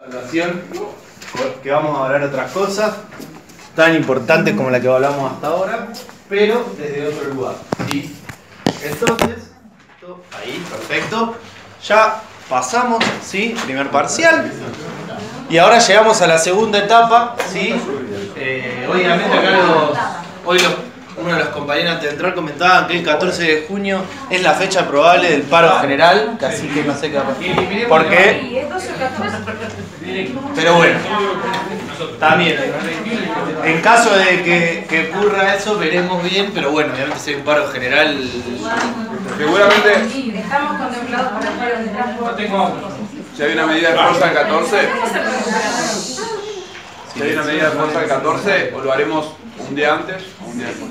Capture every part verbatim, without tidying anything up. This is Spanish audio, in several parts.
Evaluación, que vamos a hablar otras cosas tan importantes como la que hablamos hasta ahora, pero desde otro lugar, ¿sí? Entonces, esto, ahí, perfecto. Ya pasamos, ¿sí? Primer parcial. Y ahora llegamos a la segunda etapa, ¿sí? Eh, obviamente acá los, hoy los, uno de los compañeros antes de entrar comentaban que el catorce de junio es la fecha probable del paro general, así que no sé qué va a pasar. ¿Por qué? Pero bueno, también, en caso de que, que ocurra eso, veremos bien, pero bueno, obviamente si hay un paro general, seguramente. Estamos contemplados por el paro de transporte. Si hay una medida de fuerza el catorce, si hay una medida de fuerza el catorce, o lo haremos un día antes o un día después.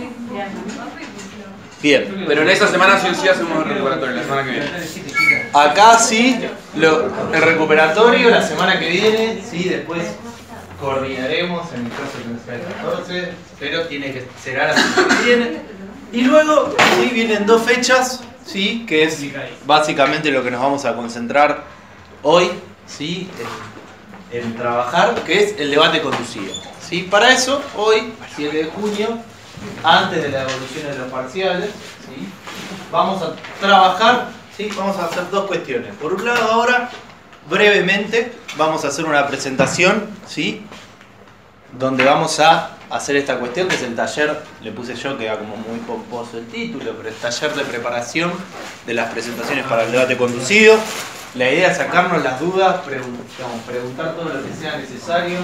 bien. Pero en esa semana sí o sí hacemos el recuperatorio, la semana que viene. Acá sí, lo, el recuperatorio la semana que viene, sí, después coordinaremos en el caso de que no sea el catorce, pero tiene que ser a la semana que viene. Y luego, sí, vienen dos fechas, sí, que es básicamente lo que nos vamos a concentrar hoy, sí, en, en trabajar, que es el debate conducido. ¿Sí? Para eso, hoy, siete de junio, antes de la evolución de los parciales, ¿sí? Vamos a trabajar, ¿sí? Vamos a hacer dos cuestiones. Por un lado, ahora, brevemente, vamos a hacer una presentación, ¿sí? Donde vamos a hacer esta cuestión, que es el taller, le puse yo, queda como muy pomposo el título, pero el taller de preparación de las presentaciones para el debate conducido. La idea es sacarnos las dudas, pregun digamos, preguntar todo lo que sea necesario,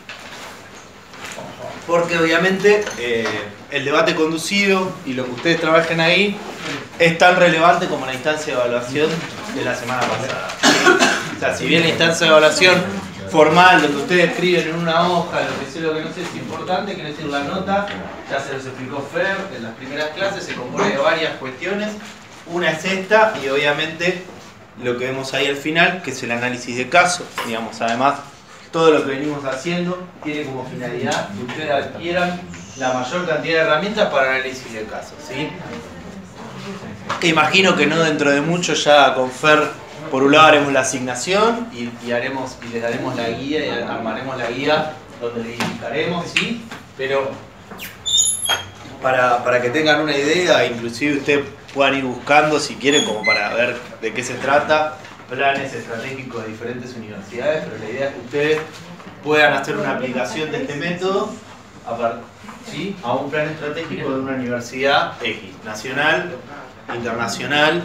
porque obviamente eh, el debate conducido y lo que ustedes trabajen ahí es tan relevante como la instancia de evaluación de la semana pasada. O sea, si bien la instancia de evaluación formal, lo que ustedes escriben en una hoja, lo que sé, lo que no sé, es importante, quiere decir la nota, ya se los explicó Fer en las primeras clases, se compone de varias cuestiones. Una es esta y obviamente lo que vemos ahí al final, que es el análisis de caso, digamos, además todo lo que venimos haciendo tiene como finalidad que ustedes adquieran la mayor cantidad de herramientas para análisis de casos, ¿sí? Imagino que no dentro de mucho ya con Fer, por un lado haremos la asignación y, y, haremos, y les daremos la guía y armaremos la guía donde les indicaremos, ¿sí? Pero para, para que tengan una idea, inclusive ustedes puedan ir buscando si quieren como para ver de qué se trata, planes estratégicos de diferentes universidades, pero la idea es que ustedes puedan hacer una aplicación de este método a, ¿sí? a un plan estratégico de una universidad X, nacional, internacional.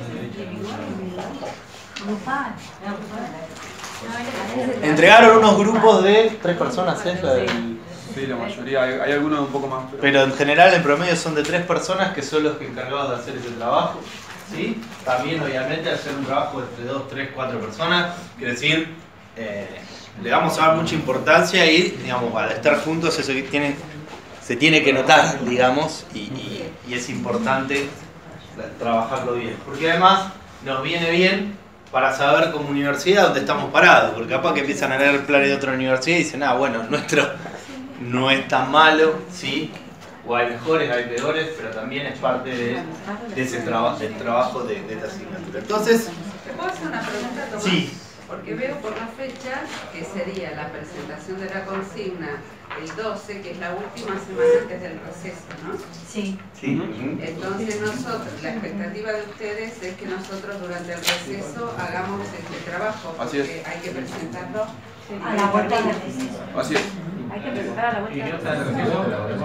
Entregaron unos grupos de tres personas, ¿eh? La del... Sí, la mayoría, hay, hay algunos un poco más. Pero... pero en general en promedio son de tres personas que son los que encargados de hacer ese trabajo. ¿Sí? También obviamente hacer un trabajo entre dos, tres, cuatro personas, quiere decir, eh, le vamos a dar mucha importancia y, digamos, al estar juntos eso que tiene, se tiene que notar, digamos, y, y, y es importante trabajarlo bien, porque además nos viene bien para saber como universidad dónde estamos parados, porque capaz que empiezan a leer planes de otra universidad y dicen, ah, bueno, nuestro no es tan malo, ¿sí? O hay mejores, hay peores, pero también es parte de, de ese trabajo, del trabajo de, de esta asignatura. Entonces, ¿te puedo hacer una pregunta, Tomás? Sí. Porque veo por la fecha que sería la presentación de la consigna el doce, que es la última semana antes del receso, ¿no? Sí. sí. Entonces nosotros, la expectativa de ustedes es que nosotros durante el receso hagamos este trabajo, Así es. porque hay que presentarlo A la vuelta del receso. Así es. Hay que presentar a la vuelta del receso.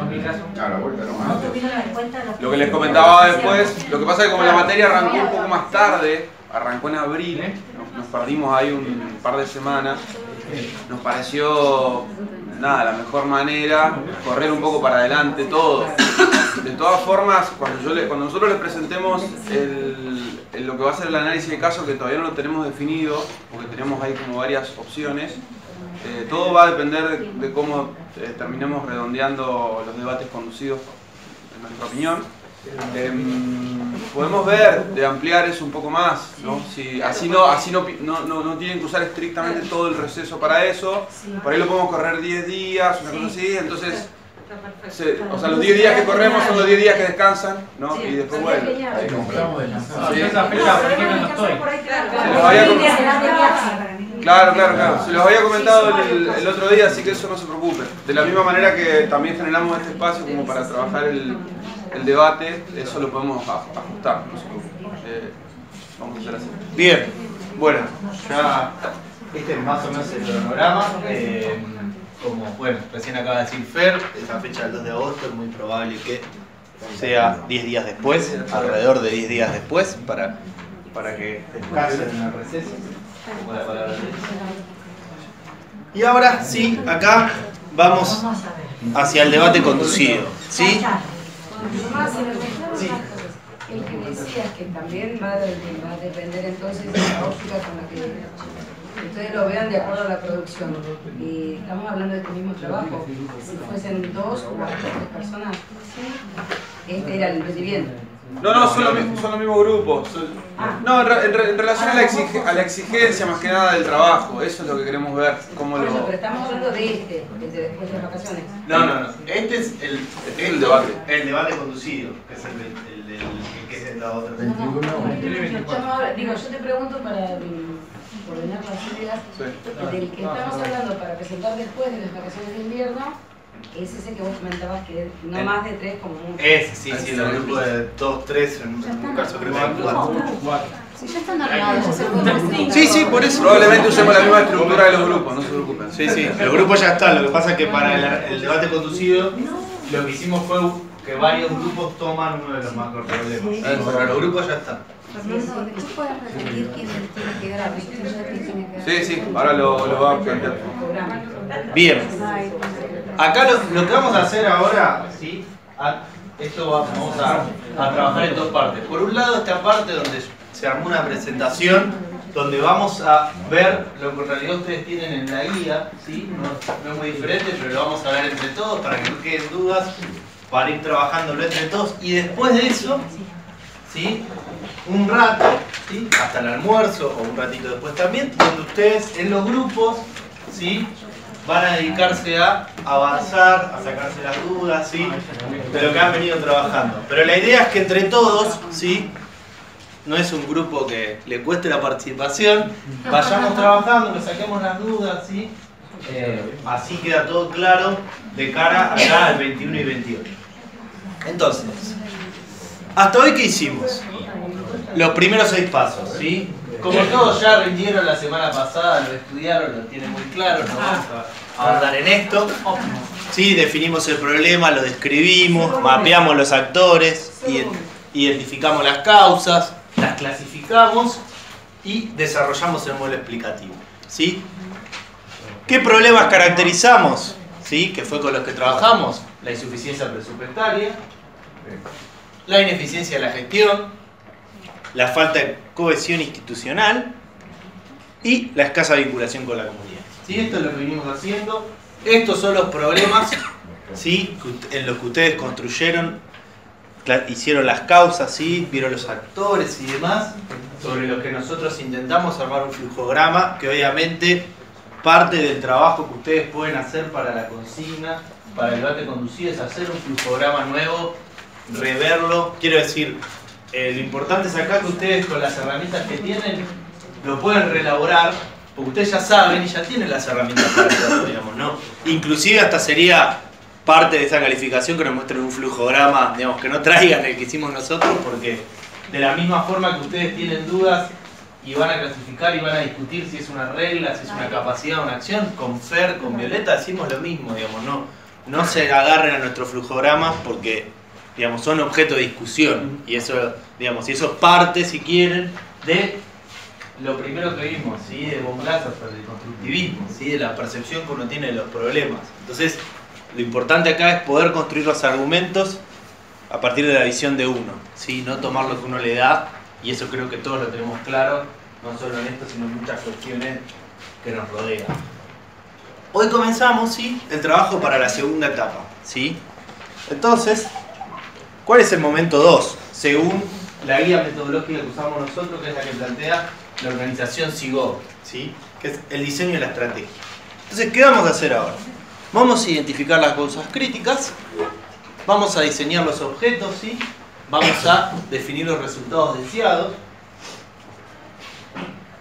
A la vuelta nomás. Nosotros vimos la cuenta de los Lo que les comentaba después, lo que pasa es que como la materia arrancó un poco más tarde, arrancó en abril, nos, nos perdimos ahí un par de semanas, nos pareció, nada, la mejor manera, correr un poco para adelante todo. De todas formas, cuando, yo le, cuando nosotros les presentemos el, el, lo que va a ser el análisis de caso, que todavía no lo tenemos definido, porque tenemos ahí como varias opciones, eh, todo va a depender de, de cómo eh, terminemos redondeando los debates conducidos, en nuestra opinión. Eh, podemos ver de ampliar eso un poco más, ¿no? Si, así no, así no, no, no, no tienen que usar estrictamente todo el receso para eso, por ahí lo podemos correr diez días, una cosa así, entonces se, o sea, los diez días que corremos son los diez días que descansan, ¿no? Y después vuelven. Sí. Esa fecha, ¿por qué no estoy? Se les había Claro, claro, claro. Se los había comentado el, el otro día, así que eso no se preocupe. De la misma manera que también generamos este espacio como para trabajar el, el debate, eso lo podemos ajustar, no se preocupe. Eh, vamos a hacer así. Bien, bueno, ya este es más o menos el cronograma. Eh, como, bueno, recién acaba de decir Fer, esa fecha del dos de agosto es muy probable que sea diez días después, alrededor de diez días después, para, para que descansen en el receso. Y ahora sí, acá vamos hacia el debate conducido, ¿sí? Sí. El que decías que también va a, va a depender entonces de la óptica con la que ustedes lo vean de acuerdo a la producción. Y estamos hablando de este mismo trabajo. Si fuesen dos o tres personas, este era el emprendimiento. No, no, son los, son los mismos grupos. Son, no, en, re, en, re, en relación a la, exige, a la exigencia más que nada del trabajo, eso es lo que queremos ver. Cómo Por lo... eso, pero estamos hablando de este, el de después de las vacaciones. No, no, no. Este es el, este es el debate. El debate conducido, que es el, el, el, el que es la otra. No, no, no, digo, yo te pregunto para um, ordenar las ideas. Sí. Del que estamos hablando para presentar después de las vacaciones de invierno. Es ese que vos comentabas que no el, más de tres como mucho. Ese, sí, sí, el grupo de dos, tres, en un caso creo que cuatro. Si ya están armados, ya se puede. Sí, sí, por eso. Probablemente usemos la misma estructura de los grupos, no se preocupen. Sí, sí, los grupos ya están. Lo que pasa es que para el, el debate conducido, lo que hicimos fue que varios grupos toman uno de los macroproblemas. Pero los grupos ya están. Fernando, ¿tú puedes repetir quién tiene que dar? Sí, sí, ahora lo, lo va a plantear. Bien. Acá lo, lo que vamos a hacer ahora, ¿sí? A, esto va, vamos a, a trabajar en dos partes. Por un lado, esta parte donde se armó una presentación, donde vamos a ver lo que en realidad ustedes tienen en la guía, ¿sí? No, no es muy diferente, pero lo vamos a ver entre todos para que no queden dudas, para ir trabajándolo entre todos. Y después de eso, ¿sí? Un rato, ¿sí? Hasta el almuerzo o un ratito después también, donde ustedes en los grupos, ¿sí? Van a dedicarse a avanzar, a sacarse las dudas, ¿sí? De lo que han venido trabajando. Pero la idea es que entre todos, ¿sí? No es un grupo que le cueste la participación, vayamos trabajando, nos saquemos las dudas, ¿sí? Eh, así queda todo claro de cara acá al veintiuno y veintiocho. Entonces, hasta hoy, ¿qué hicimos? Los primeros seis pasos, ¿sí? Como todos ya rindieron la semana pasada, lo estudiaron, lo tienen muy claro, no vamos a ahondar en esto. Sí, definimos el problema, lo describimos, mapeamos los actores, identificamos las causas, las clasificamos y desarrollamos el modelo explicativo, ¿sí? ¿Qué problemas caracterizamos? ¿Sí? Que fue con los que trabajamos: la insuficiencia presupuestaria, la ineficiencia de la gestión, la falta de cohesión institucional y la escasa vinculación con la comunidad. ¿Sí? Esto es lo que venimos haciendo. Estos son los problemas, ¿sí? En los que ustedes construyeron, hicieron las causas, ¿sí? Vieron los actores y demás, sobre los que nosotros intentamos armar un flujograma que obviamente parte del trabajo que ustedes pueden hacer para la consigna, para el debate conducido, es hacer un flujograma nuevo, reverlo. Quiero decir, Eh, lo importante es acá que ustedes con las herramientas que tienen lo pueden reelaborar, porque ustedes ya saben y ya tienen las herramientas para hacerlo, digamos, ¿no? Inclusive hasta sería parte de esa calificación que nos muestren un flujograma, digamos, que no traigan el que hicimos nosotros, porque de la misma forma que ustedes tienen dudas y van a clasificar y van a discutir si es una regla, si es una capacidad o una acción, con Fer, con Violeta decimos lo mismo, digamos, no, no se agarren a nuestros flujogramas porque, digamos, son objeto de discusión y eso, digamos, y eso es parte, si quieren, de lo primero que vimos, ¿sí? De von Glaser, del constructivismo, ¿sí? De la percepción que uno tiene de los problemas. Entonces, lo importante acá es poder construir los argumentos a partir de la visión de uno, ¿sí? No tomar lo que uno le da, y eso creo que todos lo tenemos claro, no solo en esto, sino en muchas cuestiones que nos rodean. Hoy comenzamos, ¿sí? El trabajo para la segunda etapa, ¿sí? Entonces, ¿cuál es el momento dos? Según la guía metodológica que usamos nosotros, que es la que plantea la organización SIGOV, ¿sí? Que es el diseño de la estrategia. Entonces, ¿qué vamos a hacer ahora? Vamos a identificar las causas críticas, vamos a diseñar los objetos, ¿sí? Vamos a definir los resultados deseados.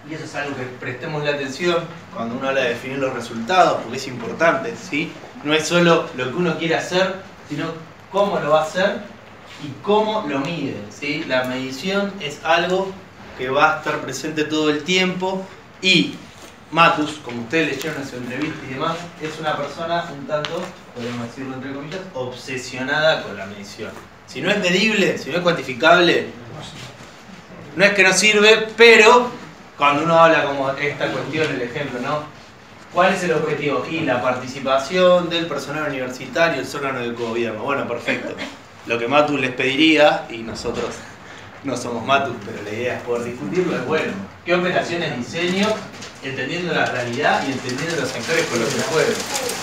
y eso es algo que prestemos la atención cuando uno habla de definir los resultados, porque es importante, ¿sí? No es solo lo que uno quiere hacer, sino cómo lo va a hacer y cómo lo mide, ¿sí? La medición es algo que va a estar presente todo el tiempo y Matus, como ustedes leyeron en su entrevista y demás, es una persona un tanto, podemos decirlo entre comillas, obsesionada con la medición. Si no es medible, si no es cuantificable, no es que no sirve, pero cuando uno habla como esta cuestión, el ejemplo, ¿no? ¿Cuál es el objetivo? Y la participación del personal universitario, el órgano de gobierno. Bueno, perfecto. Lo que Matus les pediría, y nosotros no somos Matus, pero la idea es poder discutirlo, es bueno. ¿Qué operaciones diseño? Entendiendo la realidad y entendiendo los sectores con los que juegan.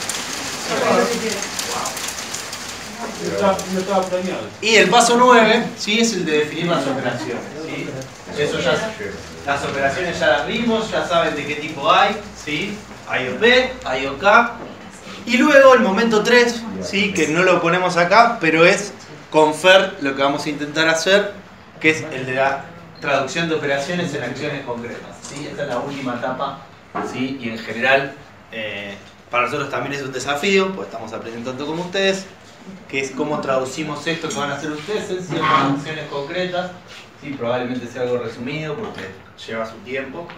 Y el paso nueve, ¿sí? Es el de definir las operaciones, ¿sí? Eso ya, las operaciones ya las vimos, ya saben de qué tipo hay, ¿sí? Hay O P, hay O K. Y luego el momento tres, ¿sí? Que no lo ponemos acá, pero es con Fer lo que vamos a intentar hacer, que es el de la traducción de operaciones en acciones concretas, ¿sí? Esta es la última etapa, ¿sí? Y en general eh, para nosotros también es un desafío, porque estamos aprendiendo tanto como ustedes, que es cómo traducimos esto que van a hacer ustedes en ciertas acciones concretas, ¿sí? Probablemente sea algo resumido porque lleva su tiempo,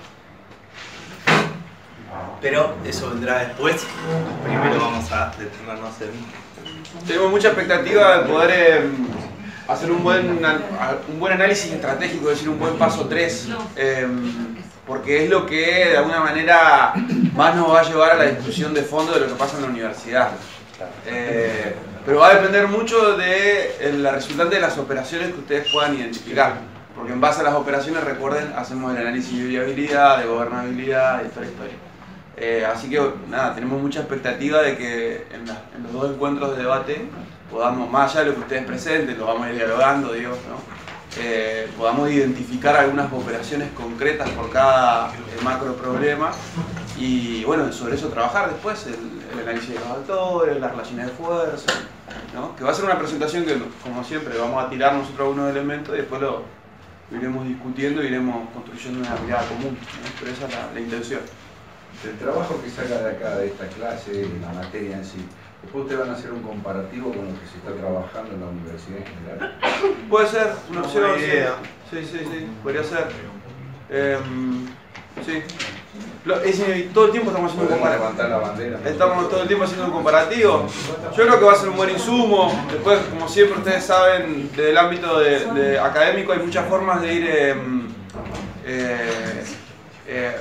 pero eso vendrá después. Primero vamos a detenernos en... Tenemos mucha expectativa de poder eh, hacer un buen, un buen análisis estratégico, es decir, un buen paso tres, eh, porque es lo que de alguna manera más nos va a llevar a la discusión de fondo de lo que pasa en la universidad. Eh, pero va a depender mucho de la resultante de las operaciones que ustedes puedan identificar, porque en base a las operaciones, recuerden, hacemos el análisis de viabilidad, de gobernabilidad, de toda la historia. Eh, así que nada, tenemos mucha expectativa de que en, la, en los dos encuentros de debate podamos, más allá de lo que ustedes presenten, lo vamos a ir dialogando, digo, ¿no? Eh, podamos identificar algunas operaciones concretas por cada eh, macro problema y bueno, sobre eso trabajar después, el, el análisis de los actores, las relaciones de fuerza, ¿no? Que va a ser una presentación que, como siempre, vamos a tirar nosotros algunos elementos y después lo, lo iremos discutiendo y iremos construyendo una mirada común, ¿no? Pero esa es la, la intención. El trabajo que salga de acá, de esta clase, la materia en sí, después ustedes van a hacer un comparativo con lo que se está trabajando en la universidad en general. Puede ser una opción, buena idea. sí, sí, sí, podría ser. Eh, sí. Lo, es, todo el tiempo estamos haciendo un comparativo. Levantar la bandera. Estamos todo el tiempo haciendo un comparativo. Yo creo que va a ser un buen insumo. Después, como siempre ustedes saben, desde el ámbito de, de académico hay muchas formas de ir eh, eh, eh,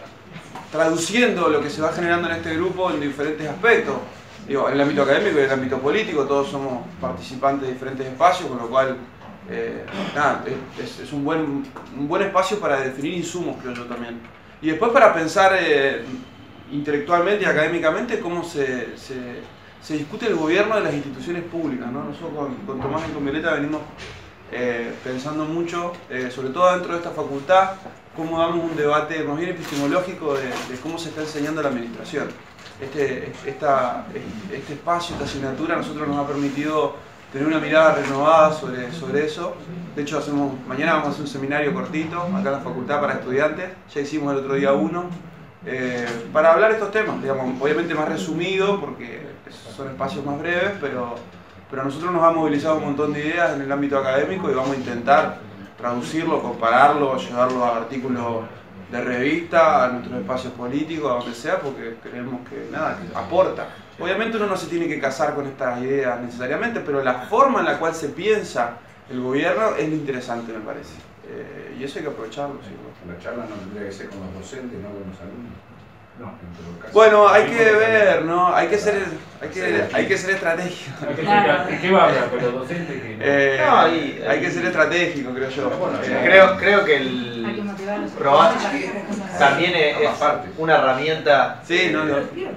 traduciendo lo que se va generando en este grupo en diferentes aspectos. Digo, en el ámbito académico y en el ámbito político, todos somos participantes de diferentes espacios, con lo cual eh, nada, es, es un, buen, un buen espacio para definir insumos, creo yo también. Y después para pensar eh, intelectualmente y académicamente cómo se, se, se discute el gobierno de las instituciones públicas, ¿no? Nosotros con, con Tomás y con Violeta venimos eh, pensando mucho, eh, sobre todo dentro de esta facultad, cómo damos un debate más bien epistemológico de, de cómo se está enseñando la administración. Este, esta, este espacio, esta asignatura a nosotros nos ha permitido tener una mirada renovada sobre, sobre eso. De hecho, hacemos, mañana vamos a hacer un seminario cortito acá en la facultad para estudiantes, ya hicimos el otro día uno, eh, para hablar de estos temas, digamos, obviamente más resumido porque son espacios más breves, pero, pero a nosotros nos ha movilizado un montón de ideas en el ámbito académico y vamos a intentar traducirlo, compararlo, llevarlo a artículos de revista, a nuestros espacios políticos, a donde sea, porque creemos que nada, que aporta. Obviamente uno no se tiene que casar con estas ideas necesariamente, pero la forma en la cual se piensa el gobierno es lo interesante, me parece. Eh, y eso hay que aprovecharlo. Sí. La charla no tendría que ser con los docentes, no con los alumnos. No, en todo caso. Bueno, hay que ver, ¿no? Hay que ser, hay que, hay que ser estratégico. ¿De qué va a hablar con los docentes? Que no? Eh, No, ahí- hay que ser estratégico, creo yo. Eh, Creo, creo que el probar también es, es una herramienta. Sí, no, no.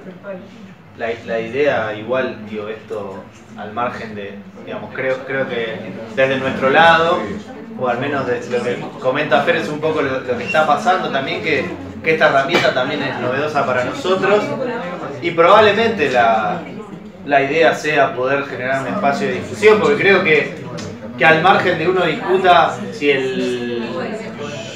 La, la idea, igual, digo, esto al margen de, digamos, creo, creo que desde nuestro lado, o al menos de lo que comenta Fer, es un poco lo, lo que está pasando también, que, que esta herramienta también es novedosa para nosotros y probablemente la, la idea sea poder generar un espacio de difusión, porque creo que, que al margen de uno discuta si el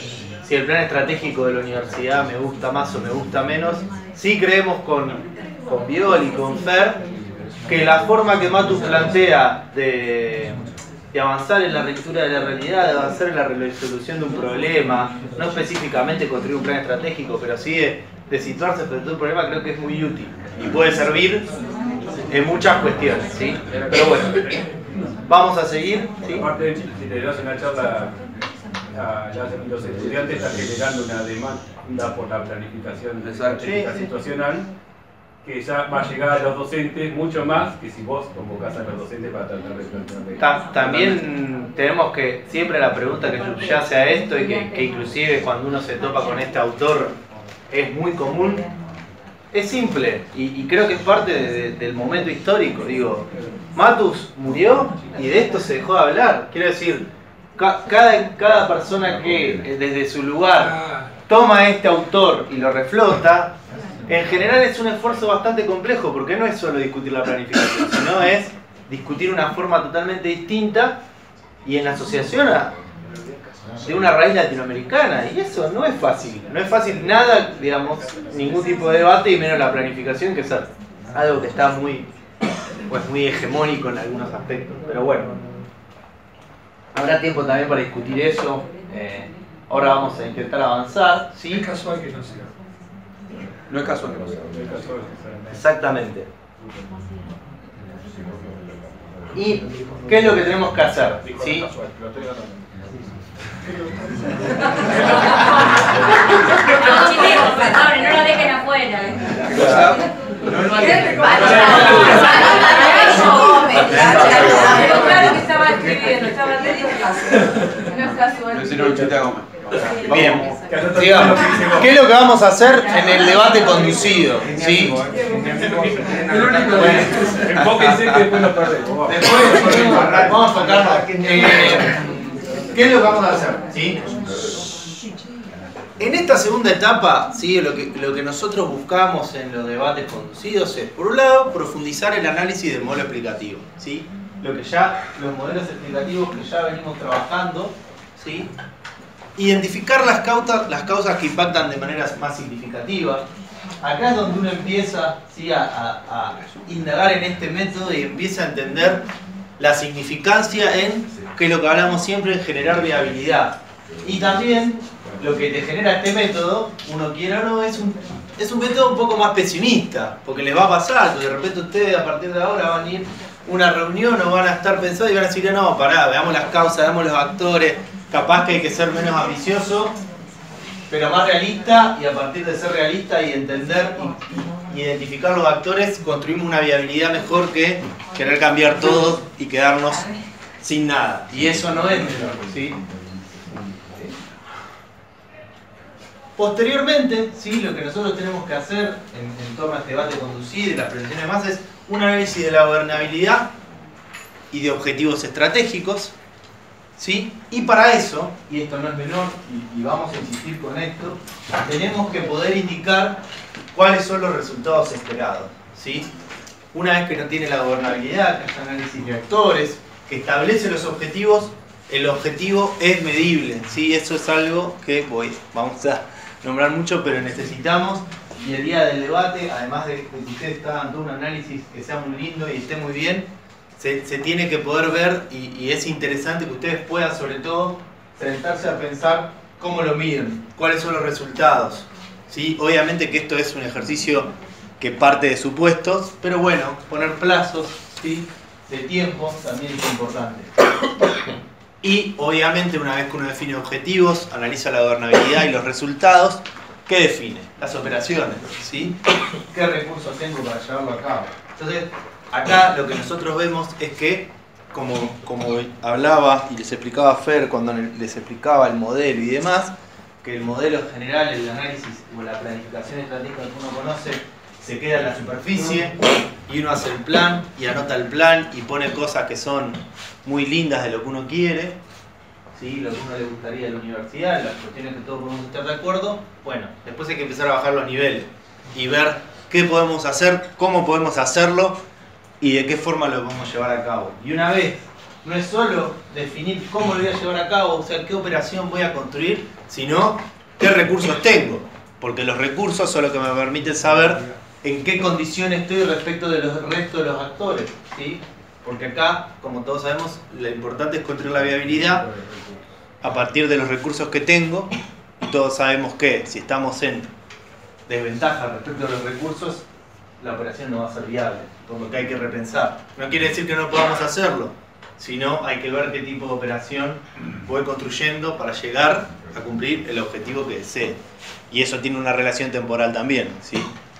si el plan estratégico de la universidad me gusta más o me gusta menos. Sí creemos con, con Viol y con Fer que la forma que Matus plantea de, de avanzar en la lectura de la realidad, de avanzar en la resolución de un problema, no específicamente construir un plan estratégico, pero sí de, de situarse frente a un problema, creo que es muy útil y puede servir en muchas cuestiones, ¿sí? Pero bueno, vamos a seguir, ¿sí? Aparte, si te das una charla, a, ya los estudiantes están generando una demanda por la planificación estratégica Sí, sí. situacional, que ya va a llegar a los docentes mucho más que si vos convocás a los docentes para tratar de plantearle. Ta- También tenemos que, siempre la pregunta que subyace a esto y que, que inclusive cuando uno se topa con este autor es muy común, es simple y, y creo que es parte de- de- del momento histórico. Digo, Matus murió y de esto se dejó de hablar. Quiero decir, ca- cada, cada persona que eh, desde su lugar toma a este autor y lo reflota, en general es un esfuerzo bastante complejo porque no es solo discutir la planificación, sino es discutir una forma totalmente distinta y en asociación a, de una raíz latinoamericana, y eso no es fácil, no es fácil nada, digamos, ningún tipo de debate y menos la planificación, que es algo que está muy, pues muy hegemónico en algunos aspectos, pero bueno, habrá tiempo también para discutir eso. Eh, ahora vamos a intentar avanzar, ¿sí? Es casual que no sea. No es casual que no sea. Exactamente. ¿Y qué es lo que tenemos que hacer? ¿Sí? Los chicos, perdón, no lo dejen afuera. ¿Qué cosa? Pero claro que estaba escribiendo, estaba teniendo no es casual. No hicieron un chiste a Gómez. Bien, sigamos. ¿Qué es lo que vamos a hacer en el debate conducido? ¿Sí? Enfóquense que después lo perdemos. Después vamos a tocarnos. Eh, ¿Qué es lo que vamos a hacer? ¿Sí? En esta segunda etapa, ¿sí? lo, que, lo que nosotros buscamos en los debates conducidos es, por un lado, profundizar el análisis del modelo explicativo, ¿sí? Lo que ya, los modelos explicativos que ya venimos trabajando, ¿sí? Identificar las causas, las causas que impactan de manera más significativa. Acá es donde uno empieza, ¿sí? a, a, a indagar en este método y empieza a entender la significancia en, que es lo que hablamos siempre, en generar viabilidad. Y también lo que te genera este método, uno quiera o no, es un, es un método un poco más pesimista, porque les va a pasar, que de repente ustedes a partir de ahora van a ir a una reunión o van a estar pensando y van a decir, no, pará, veamos las causas, veamos los actores, capaz que hay que ser menos ambicioso, pero más realista, y a partir de ser realista y entender y, y identificar los actores, construimos una viabilidad mejor que querer cambiar todo y quedarnos sin nada. Y eso no es menor, ¿sí? Posteriormente, ¿sí? Lo que nosotros tenemos que hacer en, en torno a este debate conducido y las prevenciones más es un análisis de la gobernabilidad y de objetivos estratégicos, ¿sí? Y para eso, y esto no es menor, y, y vamos a insistir con esto, tenemos que poder indicar cuáles son los resultados esperados, ¿sí? Una vez que no tiene la gobernabilidad, que haya análisis de actores, que establece los objetivos, el objetivo es medible, ¿sí? Eso es algo que voy, vamos a nombrar mucho, pero necesitamos, y el día del debate, además de que ustedes están dando un análisis que sea muy lindo y esté muy bien, se, se tiene que poder ver, y, y es interesante que ustedes puedan sobre todo sentarse a pensar cómo lo miden, cuáles son los resultados, ¿sí? Obviamente que esto es un ejercicio que parte de supuestos, pero bueno, poner plazos, ¿sí? De tiempo también es importante. Y obviamente una vez que uno define objetivos, analiza la gobernabilidad y los resultados, ¿qué define? Las operaciones, ¿sí? ¿Qué recursos tengo para llevarlo a cabo? Entonces, acá lo que nosotros vemos es que, como, como hablaba y les explicaba Fer cuando les explicaba el modelo y demás, que el modelo general, el análisis o la planificación estratégica que uno conoce, se queda en la superficie y uno hace el plan y anota el plan y pone cosas que son muy lindas de lo que uno quiere, ¿sí? Lo que uno le gustaría de la universidad, las cuestiones que todos podemos estar de acuerdo. Bueno, después hay que empezar a bajar los niveles y ver qué podemos hacer, cómo podemos hacerlo y de qué forma lo podemos llevar a cabo. Y una vez, no es solo definir cómo lo voy a llevar a cabo, o sea, qué operación voy a construir, sino qué recursos tengo, porque los recursos son lo que me permiten saber en qué condición estoy respecto de los restos de los actores, ¿sí? Porque acá, como todos sabemos, lo importante es construir la viabilidad a partir de los recursos que tengo, y todos sabemos que si estamos en desventaja respecto a los recursos, la operación no va a ser viable, por lo que hay que repensar. No quiere decir que no podamos hacerlo, sino hay que ver qué tipo de operación voy construyendo para llegar a cumplir el objetivo que desee. Y eso tiene una relación temporal también, ¿sí?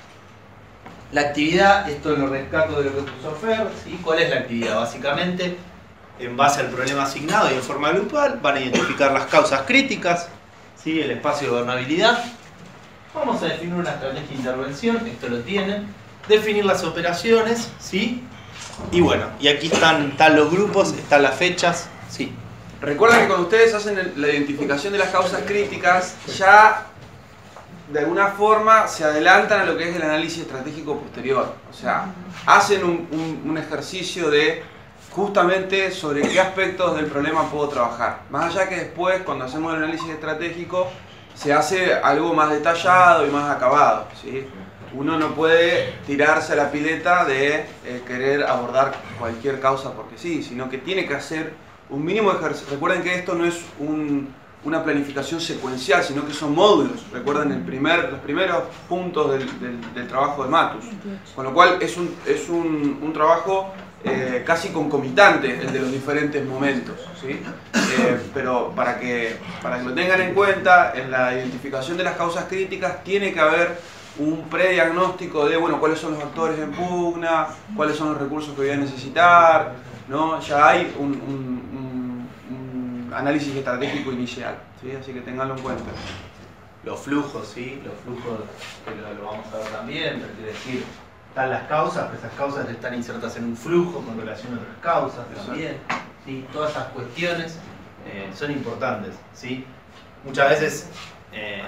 La actividad, esto lo rescato de lo que puso Fer, ¿sí? ¿Cuál es la actividad? Básicamente, en base al problema asignado y en forma grupal, van a identificar las causas críticas, ¿sí? El espacio de gobernabilidad. Vamos a definir una estrategia de intervención, esto lo tienen. Definir las operaciones, ¿sí? Y bueno, y aquí están, están los grupos, están las fechas, ¿sí? Recuerden que cuando ustedes hacen la identificación de las causas críticas, ya de alguna forma se adelantan a lo que es el análisis estratégico posterior. O sea, hacen un, un, un ejercicio de justamente sobre qué aspectos del problema puedo trabajar. Más allá que después, cuando hacemos el análisis estratégico, se hace algo más detallado y más acabado, ¿sí? Uno no puede tirarse a la pileta de eh, querer abordar cualquier causa porque sí, sino que tiene que hacer un mínimo de ejercicio. Recuerden que esto no es un, una planificación secuencial, sino que son módulos. Recuerden el primer, los primeros puntos del, del, del trabajo de Matus. Con lo cual es un, es un, un trabajo eh, casi concomitante el de los diferentes momentos, ¿sí? Eh, pero para que, para que lo tengan en cuenta, en la identificación de las causas críticas tiene que haber un prediagnóstico de, bueno, cuáles son los actores en pugna, cuáles son los recursos que voy a necesitar, ¿no? Ya hay un, un, un, un análisis estratégico inicial, ¿sí? Así que tenganlo en cuenta. Los flujos, ¿sí? Los flujos que lo, lo vamos a ver también, pero quiere decir, están las causas, pero esas causas están insertas en un flujo con relación a otras causas también, ¿sí? Todas esas cuestiones eh, son importantes, ¿sí? Muchas veces eh,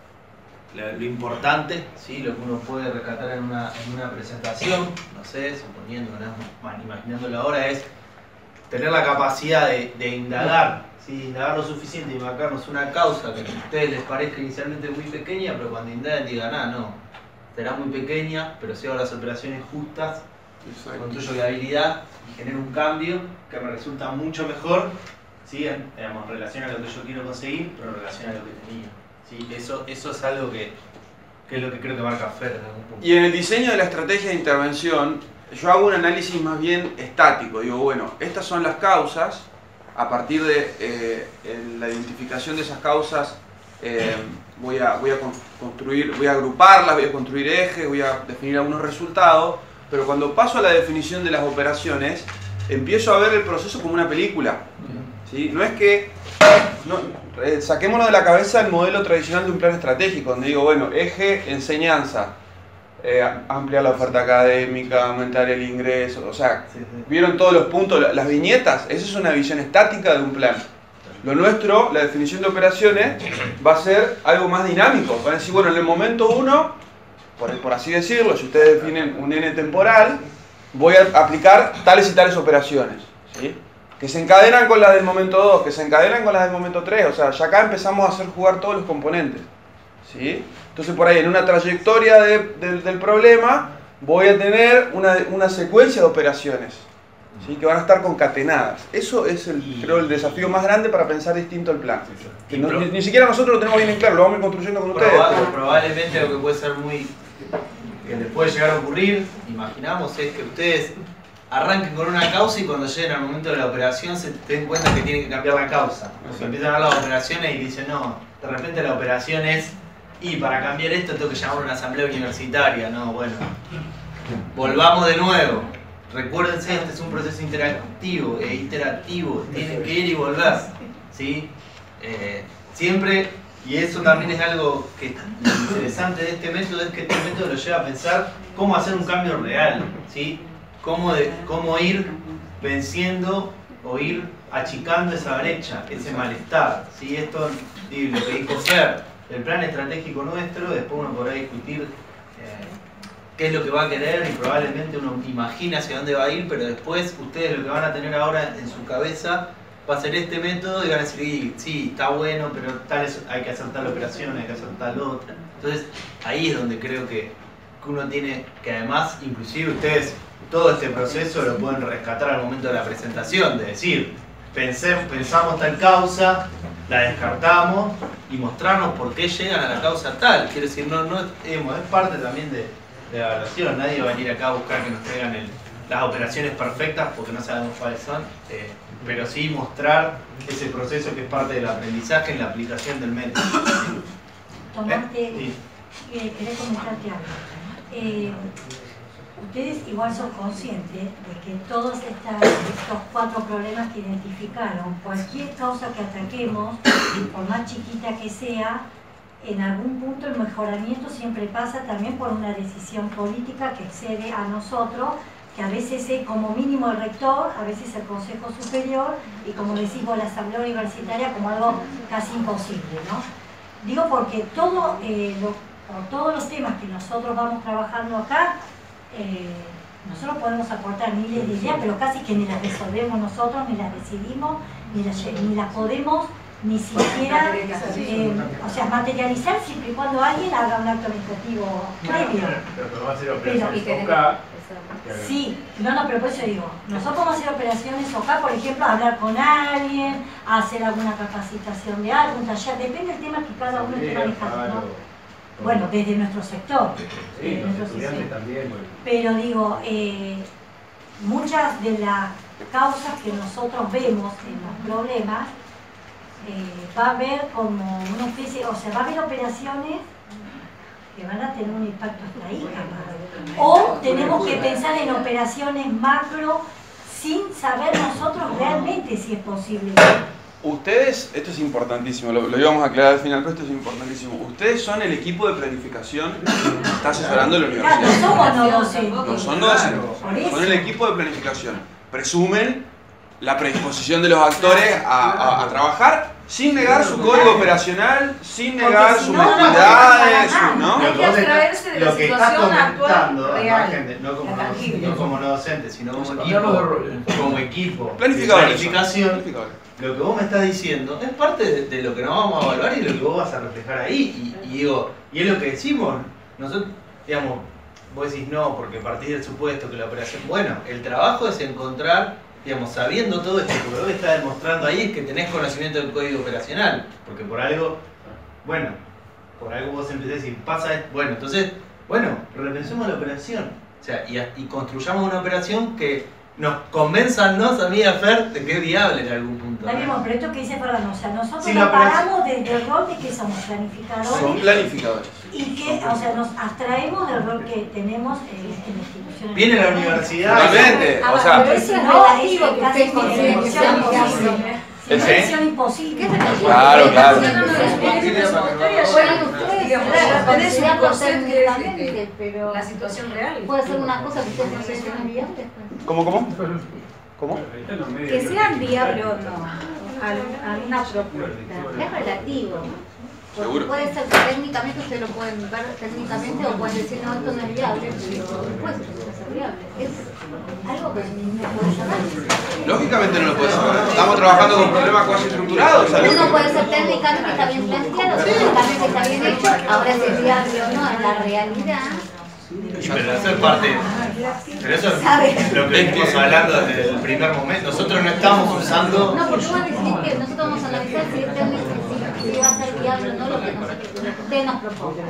Lo, lo importante, ¿sí? Lo que uno puede rescatar en una, en una presentación, no sé, suponiendo, ¿no? Imaginándolo ahora, es tener la capacidad de, de indagar, ¿sí? Indagar lo suficiente y marcarnos una causa que a ustedes les parezca inicialmente muy pequeña, pero cuando indaguen digan, ah, no, será muy pequeña, pero si hago las operaciones justas, construyo viabilidad y genero un cambio que me resulta mucho mejor, ¿sí? En, digamos, en relación a lo que yo quiero conseguir, pero en relación a lo que tenía. Sí, eso, eso es algo que, que es lo que creo que marca Fer en algún punto. Y en el diseño de la estrategia de intervención, yo hago un análisis más bien estático. Digo, bueno, estas son las causas. A partir de eh, la identificación de esas causas, eh, voy, a, voy a construir, voy a agruparlas, voy a construir ejes, voy a definir algunos resultados. Pero cuando paso a la definición de las operaciones, empiezo a ver el proceso como una película, ¿sí? No es que no, eh, saquémonos de la cabeza el modelo tradicional de un plan estratégico, donde digo, bueno, eje, enseñanza, eh, ampliar la oferta académica, aumentar el ingreso, o sea, sí, sí. ¿Vieron todos los puntos? Las viñetas, esa es una visión estática de un plan. Lo nuestro, la definición de operaciones, va a ser algo más dinámico. Van a decir, bueno, en el momento uno, por, por así decirlo, si ustedes definen un N temporal, voy a aplicar tales y tales operaciones, ¿sí? Que se encadenan con las del momento dos, que se encadenan con las del momento tres, o sea, ya acá empezamos a hacer jugar todos los componentes, ¿sí? Entonces por ahí en una trayectoria de, de, del problema voy a tener una, una secuencia de operaciones, ¿sí? Que van a estar concatenadas. Eso es el, creo, el desafío más grande para pensar distinto el plan. Que no, ni, ni siquiera nosotros lo tenemos bien en claro, lo vamos a ir construyendo con ustedes. Probable, probablemente lo que puede ser muy, que les puede llegar a ocurrir, imaginamos, es que ustedes arranquen con una causa y cuando lleguen al momento de la operación se den cuenta que tienen que cambiar la causa. O sea, empiezan a ver las operaciones y dicen, no, de repente la operación es, y para cambiar esto tengo que llamar a una asamblea universitaria. No, bueno, volvamos de nuevo. Recuérdense, este es un proceso interactivo e interactivo, tienen que ir y volver, ¿sí? Eh, siempre, y eso también es algo que es interesante de este método, es que este método lo lleva a pensar cómo hacer un cambio real, ¿sí? Cómo, de, cómo ir venciendo o ir achicando esa brecha, ese malestar, ¿sí? Esto, lo que dijo Fer, el plan estratégico nuestro, después uno podrá discutir eh, qué es lo que va a querer y probablemente uno imagina hacia dónde va a ir, pero después ustedes lo que van a tener ahora en su cabeza va a ser este método y van a decir, sí, está bueno, pero tal es, hay que hacer tal operación, hay que hacer tal otra. Entonces ahí es donde creo que, que uno tiene que además, inclusive ustedes, todo este proceso lo pueden rescatar al momento de la presentación, de decir, pensé, pensamos tal causa, la descartamos y mostrarnos por qué llegan a la causa tal. Quiero decir, no, no es, es parte también de, de la evaluación. Nadie va a venir acá a buscar que nos traigan el, las operaciones perfectas porque no sabemos cuáles son, eh, pero sí mostrar ese proceso que es parte del aprendizaje en la aplicación del método. Tomate, ¿Eh? eh, quería comentarte algo. Eh, ustedes igual son conscientes de que todos estas, estos cuatro problemas que identificaron, cualquier causa que ataquemos, por más chiquita que sea, en algún punto el mejoramiento siempre pasa también por una decisión política que excede a nosotros, que a veces es como mínimo el rector, a veces el Consejo Superior y como decimos la Asamblea Universitaria como algo casi imposible, ¿no? Digo porque todo, eh, lo, por todos los temas que nosotros vamos trabajando acá, eh, nosotros podemos aportar miles de ideas, pero casi que ni las resolvemos nosotros, ni las decidimos, ni las, ni las podemos ni siquiera eh, o sea, materializar siempre y cuando alguien haga un acto administrativo previo. Pero va a ser Pero, operaciones O K. Sí, no, no, pero por eso digo, nosotros podemos hacer operaciones O K, por ejemplo, hablar con alguien, hacer alguna capacitación de algo, un taller, depende del tema que cada uno esté manejando, ¿no? Bueno, desde nuestro sector. Sí, desde los nuestro estudiantes sector. también. Bueno. Pero digo, eh, muchas de las causas que nosotros vemos en los problemas, eh, va a haber como una especie, o sea, va a haber operaciones que van a tener un impacto hasta ahí, capaz. O tenemos que pensar en operaciones macro sin saber nosotros realmente si es posible. Ustedes, esto es importantísimo, lo, lo íbamos a aclarar al final, pero esto es importantísimo. Ustedes son el equipo de planificación que está asesorando a la universidad. Claro, no somos no docentes. No son docentes, Por eso. son el equipo de planificación. Presumen la predisposición de los actores a, a, a trabajar sin negar su código operacional, sin negar Porque si sus no, no actividades, ¿no? Hay que abstraerse de la lo que estás situación comentando, actual, real, margen de- no, como la no, tangible. no como no docente, sino como Cambiamos de equipo, roles. como equipo de Planificadores. planificación. Planificadores. Lo que vos me estás diciendo es parte de, de lo que nos vamos a evaluar y lo que vos vas a reflejar ahí. Y, y digo, y es lo que decimos, nosotros, digamos, vos decís no, porque partís del supuesto que la operación, bueno, el trabajo es encontrar, digamos, sabiendo todo esto, porque lo que estás demostrando ahí es que tenés conocimiento del código operacional, porque por algo, bueno, por algo vos empezás a decir, pasa esto, bueno, entonces, bueno, repensemos la operación, o sea, y, y construyamos una operación que nos convenzannos a mí y a Fer de que es viable en algún punto. Está ¿no? bien, pero esto que dice Fernando, o sea, nosotros Sí, nos la operación- paramos desde el rol de que somos planificadores. Son planificadores. Y que, o sea, nos abstraemos del rol que tenemos en, en la institución. Viene la universidad. Totalmente, o sea, Pero eso es No, relativo, digo que casi ustedes consideren que misión sea imposible. imposible. Es ¿Sí? misión imposible. Claro, claro. Bueno, ustedes Digamos, la tenés un consideran concepto que es, técnicamente, este, pero la situación real. puede ser una cosa que ustedes no se sean viables. ¿Cómo, cómo? ¿Cómo? Ahí están los medios. Que sean viables o no, alguna propuesta, es relativo. Porque Seguro. puede ser que técnicamente ustedes lo pueden ver técnicamente o pueden decir no, esto no es viable, pero después puede ser viable. Es algo que no puede saber. Lógicamente no lo puedes saber. Estamos trabajando con problemas cuasi estructurados. ¿sabes? Uno puede ser técnicamente está bien planteado, técnicamente está bien hecho, ahora si es viable o no en la realidad. Y pero eso es parte. Pero eso es lo que venimos hablando desde el primer momento. Nosotros no estamos usando. No, porque vos decís que nosotros vamos a analizar si es técnico, si, si va a ser viable o no lo que nosotros, lo que ustedes nos propongan.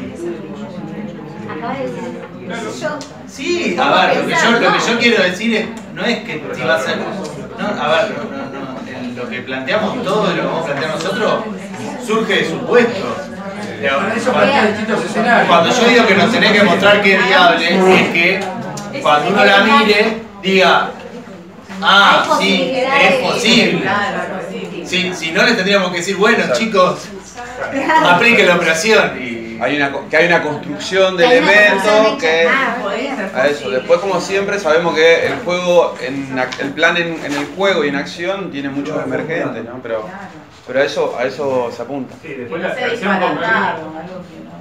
Acaba de decir yo. Sí, a ver, lo que yo, lo que yo quiero decir es, no es que si va a ser. No, a ver, no, no, no. en lo que planteamos todo y lo que vamos a plantear nosotros surge de supuestos. Para eso plantea distintos escenarios. Cuando yo digo que nos tenés que mostrar que es viable, es que cuando uno la mire, diga, ah, sí, es posible. Si, si no, le tendríamos que decir, bueno, chicos, apliquen la operación. Y Hay una, co- que hay una construcción de Que hay una construcción elementos hecha. que... Ah, A eso. Después, como siempre, sabemos que el juego, en, ac- el plan en, en el juego y en acción tiene muchos emergentes, ¿no? Pero, pero a eso, a eso se apunta. Sí, después la acción concreta.